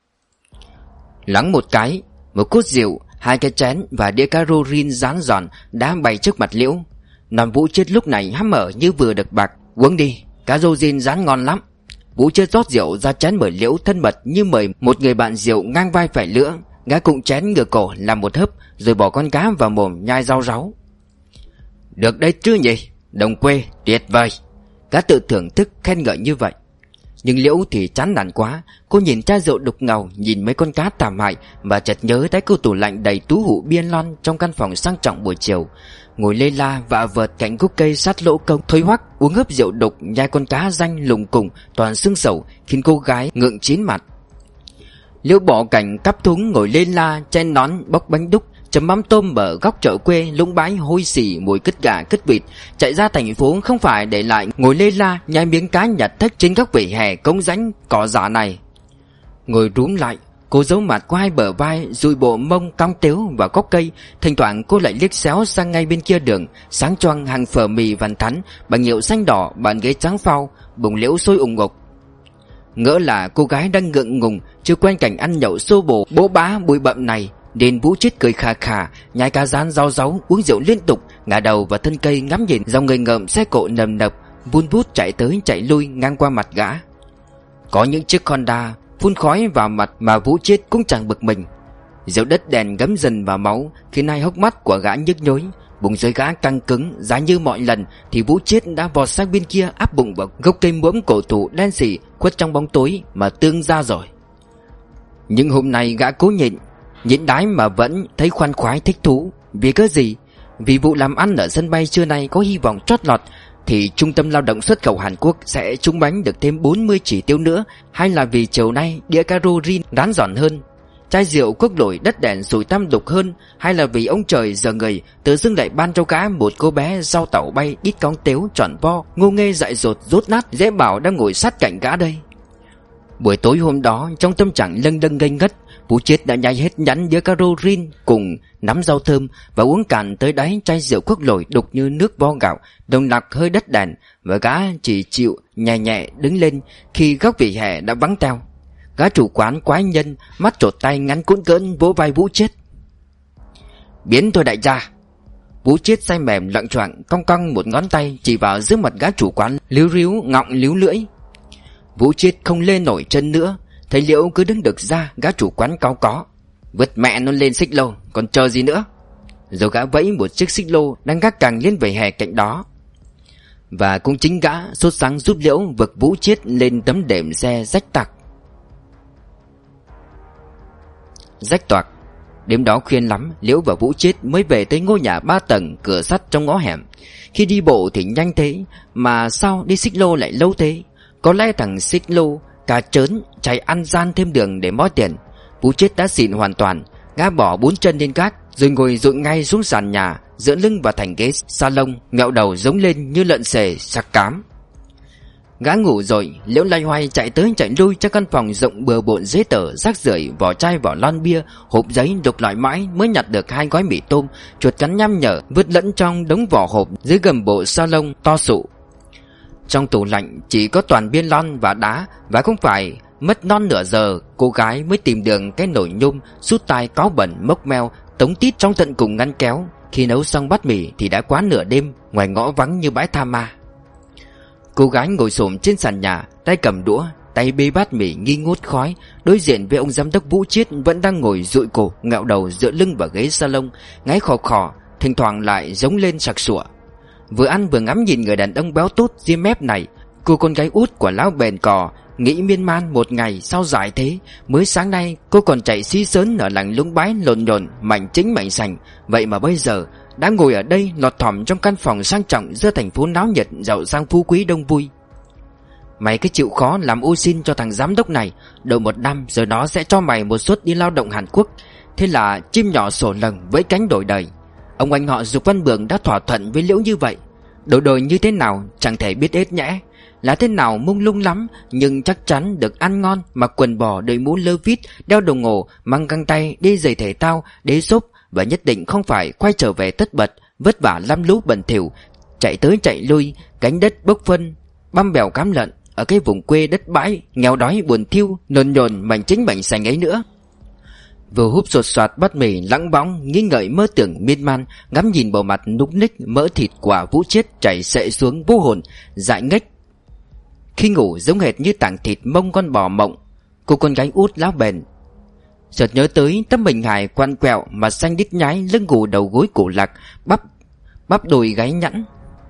S1: Lắng một cái, một cút rượu, hai cái chén và đĩa cá rô rin rán giòn đã bày trước mặt Liễu. Nằm Vũ Chiết lúc này hăm mở như vừa được bạc. Uống đi, cá rô rin rán ngon lắm. Vũ Chiết rót rượu ra chén mời Liễu thân mật như mời một người bạn rượu ngang vai phải lứa. Gã cụng chén ngửa cổ làm một hớp rồi bỏ con cá vào mồm nhai rau ráu. Được đấy chứ nhỉ, đồng quê tuyệt vời. Gã tự thưởng thức khen ngợi như vậy. Nhưng Liễu thì chán nản quá. Cô nhìn chai rượu đục ngầu, nhìn mấy con cá thảm hại và chợt nhớ tới câu tủ lạnh đầy tú hũ bia lon trong căn phòng sang trọng buổi chiều. Ngồi lê la vạ vợt cạnh gốc cây sát lỗ cống thôi hoắc, uống hớp rượu đục, nhai con cá ranh lùng cùng toàn xương sầu, khiến cô gái ngượng chín mặt. Liễu bỏ cảnh cắp thúng ngồi lên la, chen nón bóc bánh đúc, chấm mắm tôm ở góc chợ quê lũng bãi hôi xỉ mùi cứt gà cứt vịt. Chạy ra thành phố không phải để lại ngồi lên la nhai miếng cá nhặt thách trên góc vỉa hè cống rãnh cỏ giả này. Ngồi rúm lại, cô giấu mặt qua hai bờ vai, dụi bộ mông cong tếu vào gốc cây. Thỉnh thoảng cô lại liếc xéo sang ngay bên kia đường, sáng choang hàng phở mì vằn thắn, bánh hiệu xanh đỏ, bàn ghế trắng phau, bụng Liễu sôi ủng ngục. Ngỡ là cô gái đang ngượng ngùng chưa quen cảnh ăn nhậu xô bồ bố bá bụi bặm này, nên Vũ Chiết cười khà khà, nhai cá rán rau ráu, uống rượu liên tục, ngả đầu vào thân cây ngắm nhìn dòng người ngợm xe cộ nầm nập vun vút chạy tới chạy lui ngang qua mặt gã. Có những chiếc Honda phun khói vào mặt mà Vũ Chiết cũng chẳng bực mình. Rượu đất đèn ngấm dần vào máu khiến hai hốc mắt của gã nhức nhối. Bụng dưới gã căng cứng, giá như mọi lần thì Vũ Chiết đã vọt sang bên kia áp bụng vào gốc cây muỗng cổ thụ đen sì khuất trong bóng tối mà tương ra rồi. Nhưng hôm nay gã cố nhịn, nhịn đái mà vẫn thấy khoan khoái thích thú. Vì cái gì? Vì vụ làm ăn ở sân bay trưa nay có hy vọng chót lọt thì Trung tâm Lao động Xuất khẩu Hàn Quốc sẽ trúng bánh được thêm bốn mươi chỉ tiêu nữa, hay là vì chiều nay đĩa cá rô rin rán giòn hơn, chai rượu quốc nổi đất đèn sủi tăm đục hơn, hay là vì ông trời giờ người tự dưng lại ban cho gã một cô bé rau tảo bay ít cong tếu tròn vo ngô nghê dại dột rốt nát dễ bảo đang ngồi sát cạnh gã đây. Buổi tối hôm đó trong tâm trạng lâng đâng ngây ngất, Vũ Chiết đã nhai hết nhãn đĩa cá rô rin cùng nắm rau thơm và uống cạn tới đáy chai rượu quốc nổi đục như nước vo gạo, đồng nặc hơi đất đèn, và gã chỉ chịu nhẹ nhẹ đứng lên khi góc vỉa hè đã vắng teo. Gã chủ quán quái nhân mắt trột tay ngắn cuỗn cỡn vỗ vai Vũ Chiết. Biến thôi đại gia. Vũ Chiết say mềm loạng choạng cong cong một ngón tay chỉ vào giữa mặt gã chủ quán líu ríu ngọng líu lưỡi. Vũ Chiết không lên nổi chân nữa. Thấy Liễu cứ đứng được ra, gã chủ quán cáu có: vứt mẹ nó lên xích lô, còn chờ gì nữa? Rồi gã vẫy một chiếc xích lô đang gác cẳng lên vỉa hè cạnh đó. Và cũng chính gã sốt sắng giúp Liễu vực Vũ Chiết lên tấm đệm xe rách tạc. Rách toạc. Đêm đó khuya lắm, Liễu và Vũ Chiết mới về tới ngôi nhà ba tầng cửa sắt trong ngõ hẻm. Khi đi bộ thì nhanh thế, mà sao đi xích lô lại lâu thế? Có lẽ thằng xích lô cả trớn chạy ăn gian thêm đường để mói tiền. Vũ Chiết đã xỉn hoàn toàn. Gã bỏ bốn chân lên gác rồi ngồi dụi ngay xuống sàn nhà, dựa lưng vào thành ghế salon, ngẹo đầu giống lên như lợn xề sặc cám. Gã ngủ rồi, Liễu loay hoay chạy tới chạy lui trong căn phòng rộng bừa bộn giấy tờ, rác rưởi, vỏ chai vỏ lon bia, hộp giấy đục loại mãi mới nhặt được hai gói mì tôm, chuột cắn nhăm nhở vứt lẫn trong đống vỏ hộp dưới gầm bộ salon to sụ. Trong tủ lạnh chỉ có toàn bia lon và đá, và không phải mất non nửa giờ cô gái mới tìm được cái nồi nhôm sút tai cáo bẩn mốc meo tống tít trong tận cùng ngăn kéo. Khi nấu xong bát mì thì đã quá nửa đêm, ngoài ngõ vắng như bãi tha ma. Cô gái ngồi xổm trên sàn nhà, tay cầm đũa, tay bê bát mì nghi ngút khói, đối diện với ông giám đốc Vũ Chiết vẫn đang ngồi dụi cổ, ngẹo đầu dựa lưng vào ghế salon, ngáy khò khò, thỉnh thoảng lại giống lên sặc sụa. Vừa ăn vừa ngắm nhìn người đàn ông béo tốt ria mép này, cô con gái út của lão bền cò, nghĩ miên man một ngày sao dài thế. Mới sáng nay cô còn chạy xí sớn ở làng Lũng Bái lồn nhồn mảnh chính mảnh sành, vậy mà bây giờ đã ngồi ở đây lọt thỏm trong căn phòng sang trọng giữa thành phố náo nhiệt giàu sang phú quý đông vui. Mày cứ chịu khó làm ô xin cho thằng giám đốc này, đợi một năm rồi nó sẽ cho mày một suất đi lao động Hàn Quốc. Thế là chim nhỏ sổ lồng với cánh đổi đời. Ông anh họ Dục Văn Bường đã thỏa thuận với Liễu như vậy. Đổi đời như thế nào chẳng thể biết hết nhẽ. Là thế nào mông lung lắm, nhưng chắc chắn được ăn ngon, mặc quần bò, đội mũ lơ vít, đeo đồng hồ, mang găng tay, đi giày thể thao, đế xốp, và nhất định không phải quay trở về tất bật, vất vả lăm lú bẩn thỉu, chạy tới chạy lui, cánh đất bốc phân, băm bèo cám lợn ở cái vùng quê đất bãi, nghèo đói buồn thiu, nồn nhồn mảnh chính mảnh sành ấy nữa. Vừa húp sột soạt bát mì lắng bóng, nghi ngợi mơ tưởng miên man, ngắm nhìn bộ mặt núc ních mỡ thịt quả Vũ Chiết chảy xệ xuống vô hồn, dại ngách. Khi ngủ giống hệt như tảng thịt mông con bò mộng. Cô con gái út lão bền chợt nhớ tới tấm mình hài quằn quẹo, mặt xanh đít nhái, lưng gù đầu gối cổ lạc, bắp bắp đùi gáy nhẵn,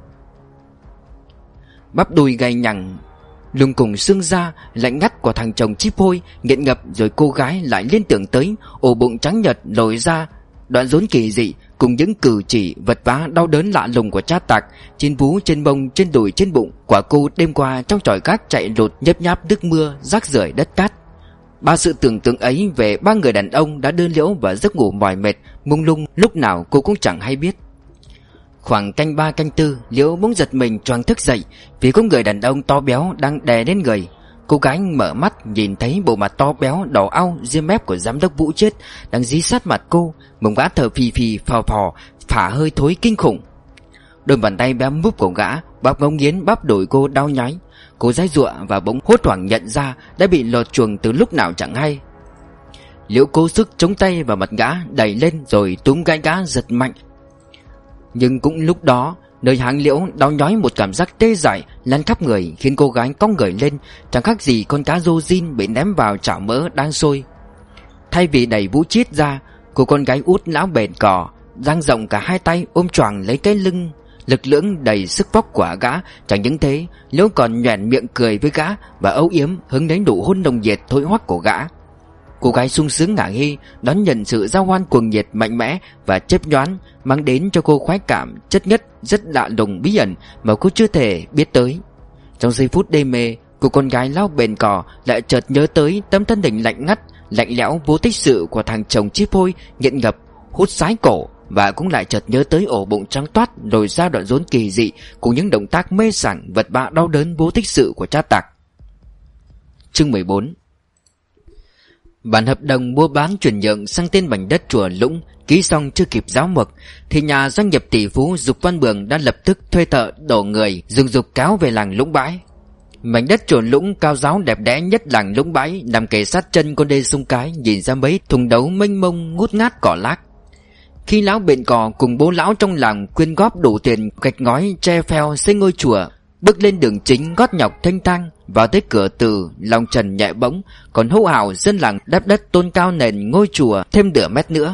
S1: bắp đùi gầy nhằng lưng cùng xương da lạnh ngắt của thằng chồng chíp hôi nghiện ngập. Rồi cô gái lại liên tưởng tới ổ bụng trắng nhợt lồi ra, đoạn rốn kỳ dị, cùng những cử chỉ vật vã đau đớn lạ lùng của cha Tạc trên vú, trên bông, trên đùi, trên bụng. Quả cô đêm qua trong chòi gác chạy lụt nhấp nháp nước mưa, rác rưởi đất cát. Ba sự tưởng tượng ấy về ba người đàn ông đã đưa Liễu vào giấc ngủ mỏi mệt mông lung, lúc nào cô cũng chẳng hay biết. Khoảng canh ba canh tư, Liễu bỗng giật mình choàng thức dậy vì có người đàn ông to béo đang đè lên người. Cô gái mở mắt nhìn thấy bộ mặt to béo đỏ au ria mép của giám đốc Vũ Chiết đang dí sát mặt cô, mồm gã thở phì phì phò phò, phả hơi thối kinh khủng. Đôi bàn tay béo múp của gã bóp ngông nghiến bắp đùi cô đau nhói. Cô giãy giụa và bỗng hốt hoảng nhận ra đã bị lột chuồng từ lúc nào chẳng hay. Liễu cố sức chống tay vào mặt gã, đẩy lên rồi túm gai gã giật mạnh. Nhưng cũng lúc đó, nơi háng Liễu đau nhói một cảm giác tê dại lan khắp người, khiến cô gái cong người lên, chẳng khác gì con cá rô rin bị ném vào chảo mỡ đang sôi. Thay vì đẩy Vũ Chiết ra, cô con gái út lão bền cò dang rộng cả hai tay ôm choàng lấy cái lưng lực lưỡng đầy sức vóc của gã. Chẳng những thế, Liễu còn nhoẻn miệng cười với gã và âu yếm hứng lấy nụ hôn nồng nhiệt thối hoắc của gã. Cô gái sung sướng ngả nghi đón nhận sự giao hoan cuồng nhiệt mạnh mẽ và chớp nhoáng, mang đến cho cô khoái cảm chất nhất rất lạ lùng bí ẩn mà cô chưa thể biết tới. Trong giây phút đê mê, cô con gái lao bền cò lại chợt nhớ tới tấm thân hình lạnh ngắt, lạnh lẽo vô tích sự của thằng chồng chíp hôi nghiện ngập hút sái cổ, và cũng lại chợt nhớ tới ổ bụng trắng toát lồi ra đoạn rốn kỳ dị cùng những động tác mê sảng vật vã đau đớn vô tích sự của cha Tạc. Chương mười bốn. Bản hợp đồng mua bán chuyển nhượng sang tên mảnh đất Chùa Lũng ký xong chưa kịp giáo mực thì nhà doanh nghiệp tỷ phú Dục Văn Bường đã lập tức thuê thợ đổ người dùng dục cáo về làng Lũng Bãi. Mảnh đất Chùa Lũng cao ráo đẹp đẽ nhất làng Lũng Bãi nằm kề sát chân con đê sông Cái, nhìn ra mấy thùng đấu mênh mông ngút ngát cỏ lác. Khi lão bện cò cùng bố lão trong làng quyên góp đủ tiền gạch ngói tre pheo xây ngôi chùa, bước lên đường chính gót nhọc thanh thang vào tới cửa từ, lòng trần nhẹ bỗng, còn hô hào dân làng đắp đất tôn cao nền ngôi chùa thêm nửa mét nữa.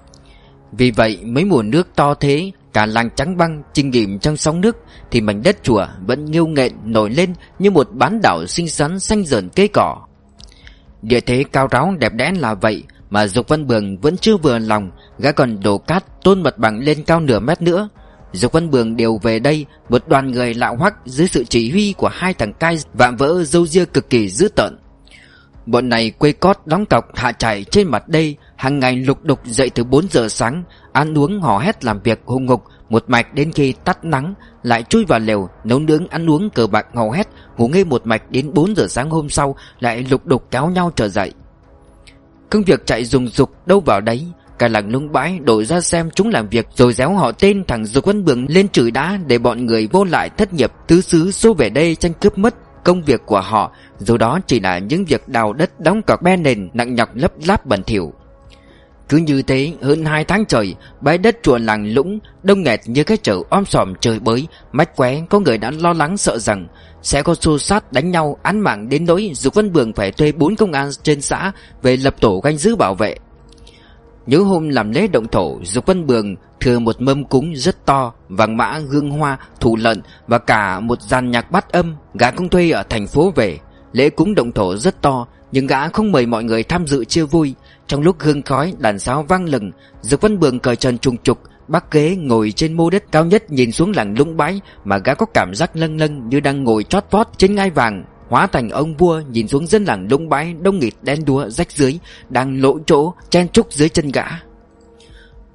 S1: Vì vậy mấy mùa nước to thế, cả làng trắng băng chìm nghỉm trong sóng nước, thì mảnh đất chùa vẫn nghêu nghện nổi lên như một bán đảo xinh xắn xanh rờn cây cỏ. Địa thế cao ráo đẹp đẽ là vậy mà Dục Văn Bường vẫn chưa vừa lòng, gã còn đổ cát tôn mặt bằng lên cao nửa mét nữa. Dục Văn Bường đều về đây một đoàn người lạ hoắc dưới sự chỉ huy của hai thằng cai vạm vỡ râu ria cực kỳ dữ tợn. Bọn này quây cót đóng cọc hạ trải trên mặt đây, hàng ngày lục đục dậy từ bốn giờ sáng, ăn uống hò hét làm việc hùng ngục một mạch đến khi tắt nắng, lại chui vào lều nấu nướng ăn uống cờ bạc hò hét, ngủ ngay một mạch đến bốn giờ sáng hôm sau lại lục đục kéo nhau trở dậy. Công việc chạy rùng rục đâu vào đấy, cả làng Lũng Bãi đổ ra xem chúng làm việc rồi réo họ tên thằng Dục Văn Bường lên chửi đá để bọn người vô lại thất nghiệp tứ xứ xô về đây tranh cướp mất công việc của họ, dù đó chỉ là những việc đào đất đóng cọc be nền nặng nhọc lấp láp bẩn thỉu. Cứ như thế hơn hai tháng trời, bãi đất chùa làng Lũng đông nghẹt như cái chợ om sòm trời bới, mách qué. Có người đã lo lắng sợ rằng sẽ có xô xát đánh nhau án mạng đến nỗi Dục Văn Bường phải thuê bốn công an trên xã về lập tổ canh giữ bảo vệ. Nhớ hôm làm lễ động thổ, Dục Văn Bường thừa một mâm cúng rất to, vàng mã, hương hoa, thủ lợn và cả một dàn nhạc bát âm. Gã cũng thuê ở thành phố về. Lễ cúng động thổ rất to, nhưng gã không mời mọi người tham dự chia vui. Trong lúc hương khói đàn sáo vang lừng, Dục Văn Bường cởi trần trùng trục, bắc ghế ngồi trên mô đất cao nhất nhìn xuống làng Lũng Bãi, mà gã có cảm giác lâng lâng như đang ngồi chót vót trên ngai vàng, hóa thành ông vua nhìn xuống dân làng Lũng Bãi đông nghịt đen đúa rách dưới đang lỗ chỗ chen trúc dưới chân gã.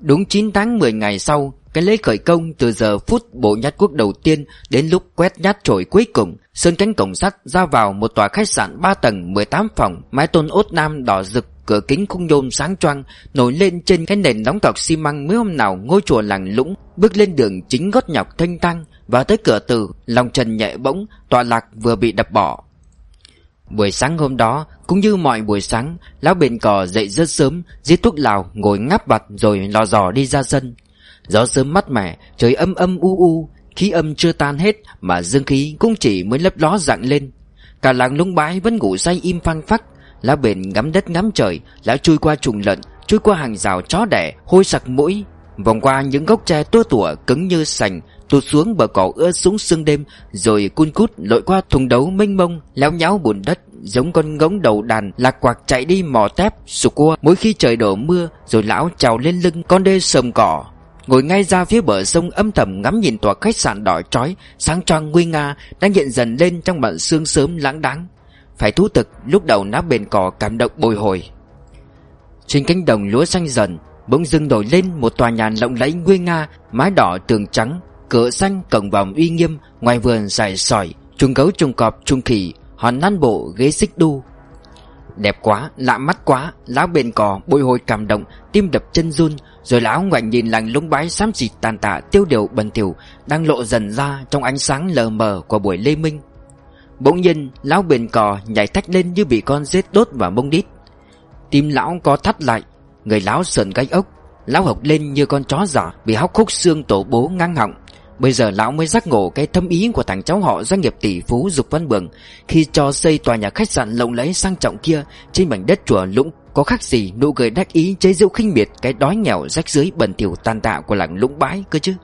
S1: Đúng chín tháng mười ngày sau, cái lễ khởi công từ giờ phút bộ nhát quốc đầu tiên đến lúc quét nhát chổi cuối cùng, sơn cánh cổng sắt ra vào một tòa khách sạn ba tầng mười tám phòng, mái tôn ốt nam đỏ rực, cửa kính khung nhôm sáng choang nổi lên trên cái nền đóng cọc xi măng. Mấy hôm nào ngôi chùa Làng Lũng bước lên đường chính gót nhọc thanh thang và tới cửa từ lòng trần nhẹ bỗng, tọa lạc vừa bị đập bỏ. Buổi sáng hôm đó cũng như mọi buổi sáng, lão Bền Cò dậy rất sớm, giết thuốc lào, ngồi ngáp bặt rồi lò dò đi ra sân. Gió sớm mát mẻ, trời âm âm u u, khí âm chưa tan hết mà dương khí cũng chỉ mới lấp ló rạng lên. Cả làng Lũng Bái vẫn ngủ say im phăng phắc. Lão Bền ngắm đất ngắm trời, lão chui qua chuồng lợn, chui qua hàng rào chó đẻ hôi sặc mũi, vòng qua những gốc tre tua tủa cứng như sành, tụt xuống bờ cỏ ưa súng sương đêm, rồi cun cút lội qua thùng đấu mênh mông léo nháo bùn đất, giống con ngỗng đầu đàn lạc quạc chạy đi mò tép sục cua mỗi khi trời đổ mưa. Rồi lão trèo lên lưng con đê sầm cỏ, ngồi ngay ra phía bờ sông âm thầm ngắm nhìn tòa khách sạn đỏ chói sáng choang nguy nga đang hiện dần lên trong màn sương sớm lãng đãng. Phải thú thực, lúc đầu Lão Bền Cò cảm động bồi hồi. Trên cánh đồng lúa xanh dần, bỗng dưng nổi lên một tòa nhà lộng lẫy nguy nga, mái đỏ tường trắng, cửa xanh cổng vòm uy nghiêm. Ngoài vườn dài sỏi, chuồng gấu chuồng cọp chuồng khỉ, hòn nan bộ ghế xích đu. Đẹp quá, lạ mắt quá. Lão Bền Cò bồi hồi cảm động, tim đập chân run. Rồi lão ngoảnh nhìn làng Lũng Bái xám xịt tàn tạ tiêu điều bẩn thỉu đang lộ dần ra trong ánh sáng lờ mờ của buổi lê minh. Bỗng nhiên lão Bền Cò nhảy thách lên như bị con rết đốt vào mông đít. Tim lão có thắt lại, người lão sờn gáy ốc. Lão hộc lên như con chó già bị hóc khúc xương tổ bố ngang họng. Bây giờ lão mới giác ngộ cái thâm ý của thằng cháu họ doanh nghiệp tỷ phú Dục Văn Bường khi cho xây tòa nhà khách sạn lộng lẫy sang trọng kia trên mảnh đất chùa Lũng. Có khác gì nụ cười đắc ý chế giễu khinh miệt cái đói nghèo rách rưới bẩn thỉu tàn tạ của làng Lũng Bái cơ chứ.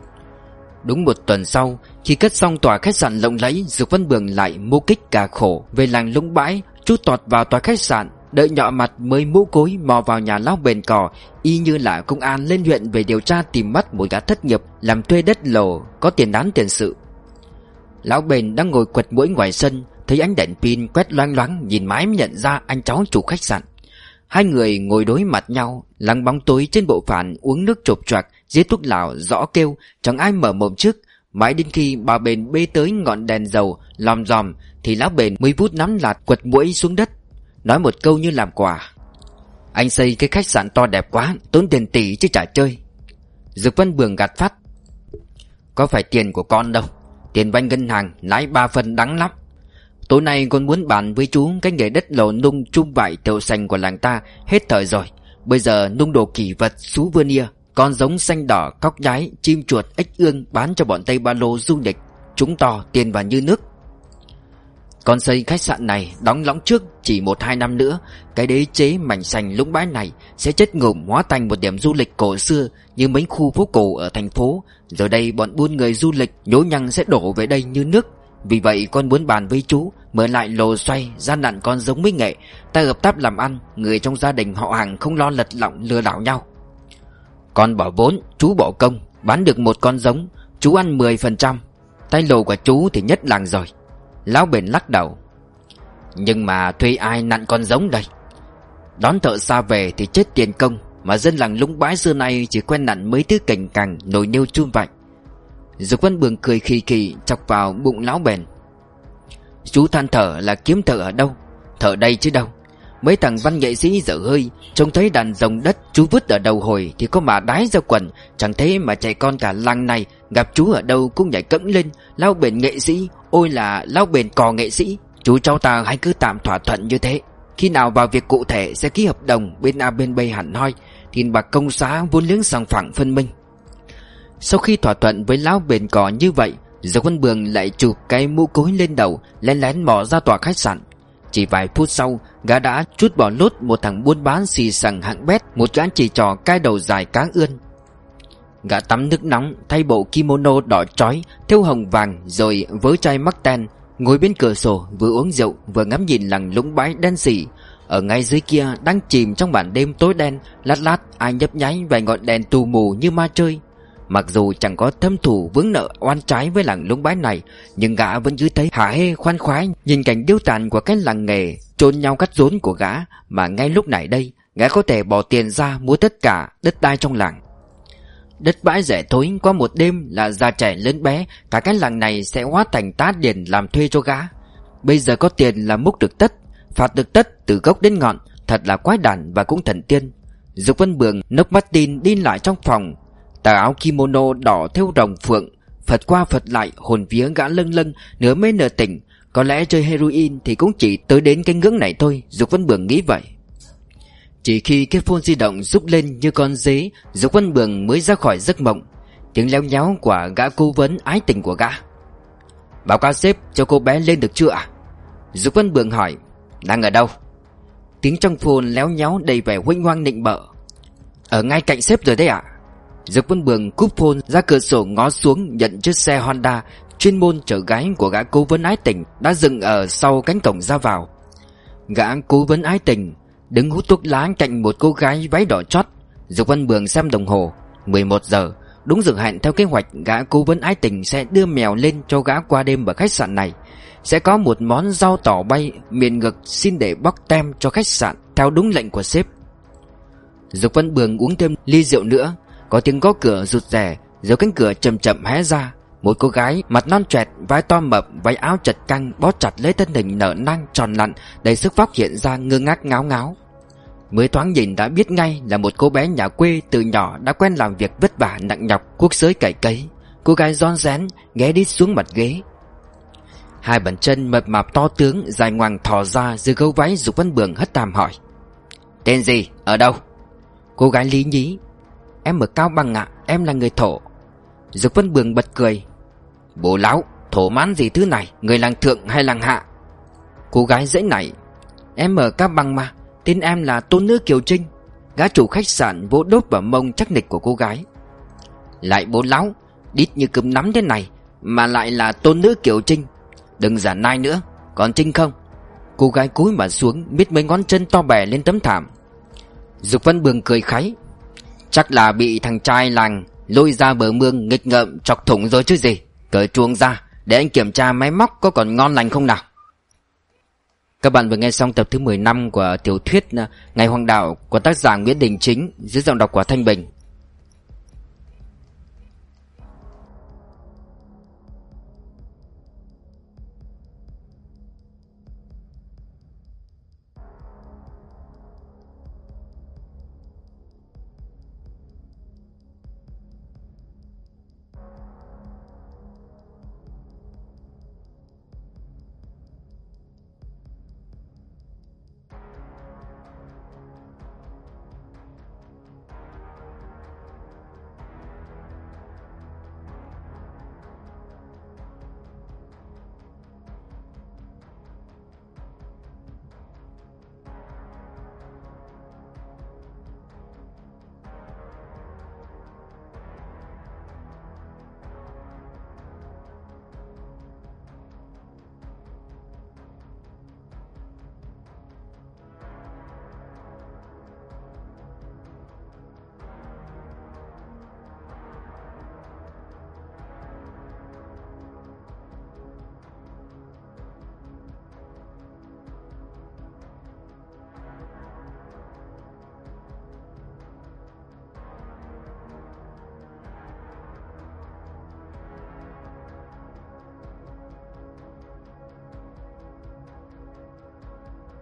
S1: Đúng một tuần sau, khi cất xong tòa khách sạn lộng lẫy, Dục Văn Bường lại mưu kích cả khổ về làng Lũng Bãi, trút tọt vào tòa khách sạn, đợi nhọ mặt mới mũ cối mò vào nhà lão Bền Cò, y như là công an lên huyện về điều tra tìm bắt một gã thất nghiệp làm thuê đất lồ có tiền án tiền sự. Lão Bền đang ngồi quệt mũi ngoài sân, thấy ánh đèn pin quét loang loáng, nhìn mãi mới nhận ra anh cháu chủ khách sạn. Hai người ngồi đối mặt nhau, lắng bóng tối trên bộ phản, uống nước chộp choạc, giết thuốc lào rõ kêu, chẳng ai mở mồm trước. Mãi đến khi bà Bền bê tới ngọn đèn dầu lòm dòm thì lão Bền mới vút nắm lạt quật mũi xuống đất, nói một câu như làm quà: "Anh xây cái khách sạn to đẹp quá, tốn tiền tỷ chứ chả chơi." Dục Văn Bường gạt phát: "Có phải tiền của con đâu, tiền vay ngân hàng lãi ba phần đắng lắm. Tối nay con muốn bàn với chú cái nghề đất lồ nung chum vải tiểu sành của làng ta hết thời rồi. Bây giờ nung đồ kỷ vật xú vernier, con giống xanh đỏ, cóc nhái, chim chuột, ếch ương bán cho bọn Tây Ba Lô du lịch, chúng to tiền vào như nước. Con xây khách sạn này đóng lõng trước, chỉ một hai năm nữa cái đế chế mảnh sành Lũng Bái này sẽ chết ngủm hóa thành một điểm du lịch cổ xưa như mấy khu phố cổ ở thành phố. Rồi đây bọn buôn người du lịch nhố nhăng sẽ đổ về đây như nước. Vì vậy con muốn bàn với chú mở lại lò xoay, gian lận con giống mỹ nghệ, ta hợp tác làm ăn, người trong gia đình họ hàng không lo lật lọng lừa đảo nhau. Con bỏ vốn, chú bỏ công, bán được một con giống, chú ăn mười phần trăm. Tay lồ của chú thì nhất làng rồi." Lão Bền lắc đầu: "Nhưng mà thuê ai nặn con giống đây? Đón thợ xa về thì chết tiền công, mà dân làng Lũng Bái xưa nay chỉ quen nặn mấy thứ cành cành nồi niêu chum vạnh." Dục Văn Bường cười khì khì chọc vào bụng lão Bền: "Chú than thở là kiếm thợ ở đâu? Thợ đây chứ đâu. Mấy thằng văn nghệ sĩ dở hơi, trông thấy đàn rồng đất chú vứt ở đầu hồi thì có mà đái ra quần. Chẳng thế mà trẻ con cả làng này gặp chú ở đâu cũng nhảy cẫng lên: Lão Bền nghệ sĩ, ôi là Lão Bền Cò nghệ sĩ. Chú cháu ta hãy cứ tạm thỏa thuận như thế. Khi nào vào việc cụ thể sẽ ký hợp đồng bên A bên B hẳn hoi, tiền bạc công xá vốn liếng sòng phẳng phân minh." Sau khi thỏa thuận với Lão Bền Cò như vậy, Dục Văn Bường lại chụp cái mũ cối lên đầu, lén lén mò ra tòa khách sạn. Chỉ vài phút sau, gã đã trút bỏ lốt một thằng buôn bán xì xằng hạng bét, một gã chỉ trò cai đầu dài cá ươn. Gã tắm nước nóng, thay bộ kimono đỏ chói thêu hồng vàng, rồi với chai mắc ten, ngồi bên cửa sổ vừa uống rượu vừa ngắm nhìn làng Lũng Bái đen sì. Ở ngay dưới kia đang chìm trong màn đêm tối đen, lát lát ai nhấp nháy vài ngọn đèn tù mù như ma chơi. Mặc dù chẳng có thâm thù vướng nợ oan trái với làng Lũng Bái này, nhưng gã vẫn cứ thấy hả hê khoan khoái nhìn cảnh điêu tàn của cái làng nghề chôn nhau cắt rốn của gã, mà ngay lúc này đây gã có thể bỏ tiền ra mua tất cả đất đai trong làng. Đất bãi rẻ thối, qua một đêm là già trẻ lớn bé, cả cái làng này sẽ hóa thành tá điền làm thuê cho gã. Bây giờ có tiền là múc được tất, phạt được tất từ gốc đến ngọn, thật là quái đản và cũng thần tiên. Dục Văn Bường nấp mắt tin đi lại trong phòng. Tà áo kimono đỏ thêu rồng phượng, phật qua phật lại, hồn vía gã lâng lâng, nửa mê nửa tỉnh. Có lẽ chơi heroin thì cũng chỉ tới đến cái ngưỡng này thôi, Dục Văn Bường nghĩ vậy. Chỉ khi cái phone di động rúc lên như con dế, Dục Văn Bường mới ra khỏi giấc mộng. Tiếng léo nháo của gã cố vấn ái tình của gã. Báo cáo sếp, cho cô bé lên được chưa ạ? Dục Văn Bường hỏi. Đang ở đâu? Tiếng trong phone léo nháo đầy vẻ huênh hoang nịnh bợ. Ở ngay cạnh sếp rồi đấy ạ. Dục Văn Bường cúp phone ra cửa sổ ngó xuống, nhận chiếc xe Honda chuyên môn chở gái của gã cố vấn ái tình đã dừng ở sau cánh cổng ra vào. Gã cố vấn ái tình đứng hút thuốc lá cạnh một cô gái váy đỏ chót. Dục Văn Bường xem đồng hồ, mười một giờ, đúng giờ hẹn theo kế hoạch. Gã cố vấn ái tình sẽ đưa mèo lên cho gã qua đêm ở khách sạn này. Sẽ có một món rau tỏi bay miền ngực xin để bóc tem cho khách sạn theo đúng lệnh của sếp. Dục Văn Bường uống thêm ly rượu nữa. Có tiếng gõ cửa rụt rè, rồi cánh cửa chậm chậm hé ra. Một cô gái mặt non choẹt, vai to mập, váy áo chật căng bó chặt lấy thân hình nở nang tròn lặn đầy sức vóc hiện ra ngơ ngác ngáo ngáo. Mới thoáng nhìn đã biết ngay là một cô bé nhà quê từ nhỏ đã quen làm việc vất vả nặng nhọc cuốc xới cày cấy. Cô gái rón rén ghé đít xuống mặt ghế. Hai bàn chân mập mạp to tướng dài ngoằng thò ra dưới gấu váy. Dục Văn Bường hất hàm hỏi. Tên gì? Ở đâu? Cô gái lý nhí. Em ở Cao Bằng ạ, em là người Thổ. Dục Văn Bường bật cười. Bố láo, thổ mãn gì thứ này, người làng thượng hay làng hạ? Cô gái dễ nảy. Em ở Cao Bằng mà, tên em là tôn nữ Kiều Trinh. Gã chủ khách sạn vỗ đốt vào mông chắc nịch của cô gái. Lại bố láo, đít như cơm nắm thế này mà lại là tôn nữ Kiều Trinh. Đừng giả nai nữa, còn Trinh không? Cô gái cúi mà xuống biết mấy ngón chân to bè lên tấm thảm. Dục Văn Bường cười kháy. Chắc là bị thằng trai làng lôi ra bờ mương nghịch ngợm chọc thủng rồi chứ gì. Cởi chuông ra để anh kiểm tra máy móc có còn ngon lành không nào. Các bạn vừa nghe xong tập thứ mười lăm của tiểu thuyết Ngày Hoàng Đạo của tác giả Nguyễn Đình Chính dưới giọng đọc của Thanh Bình.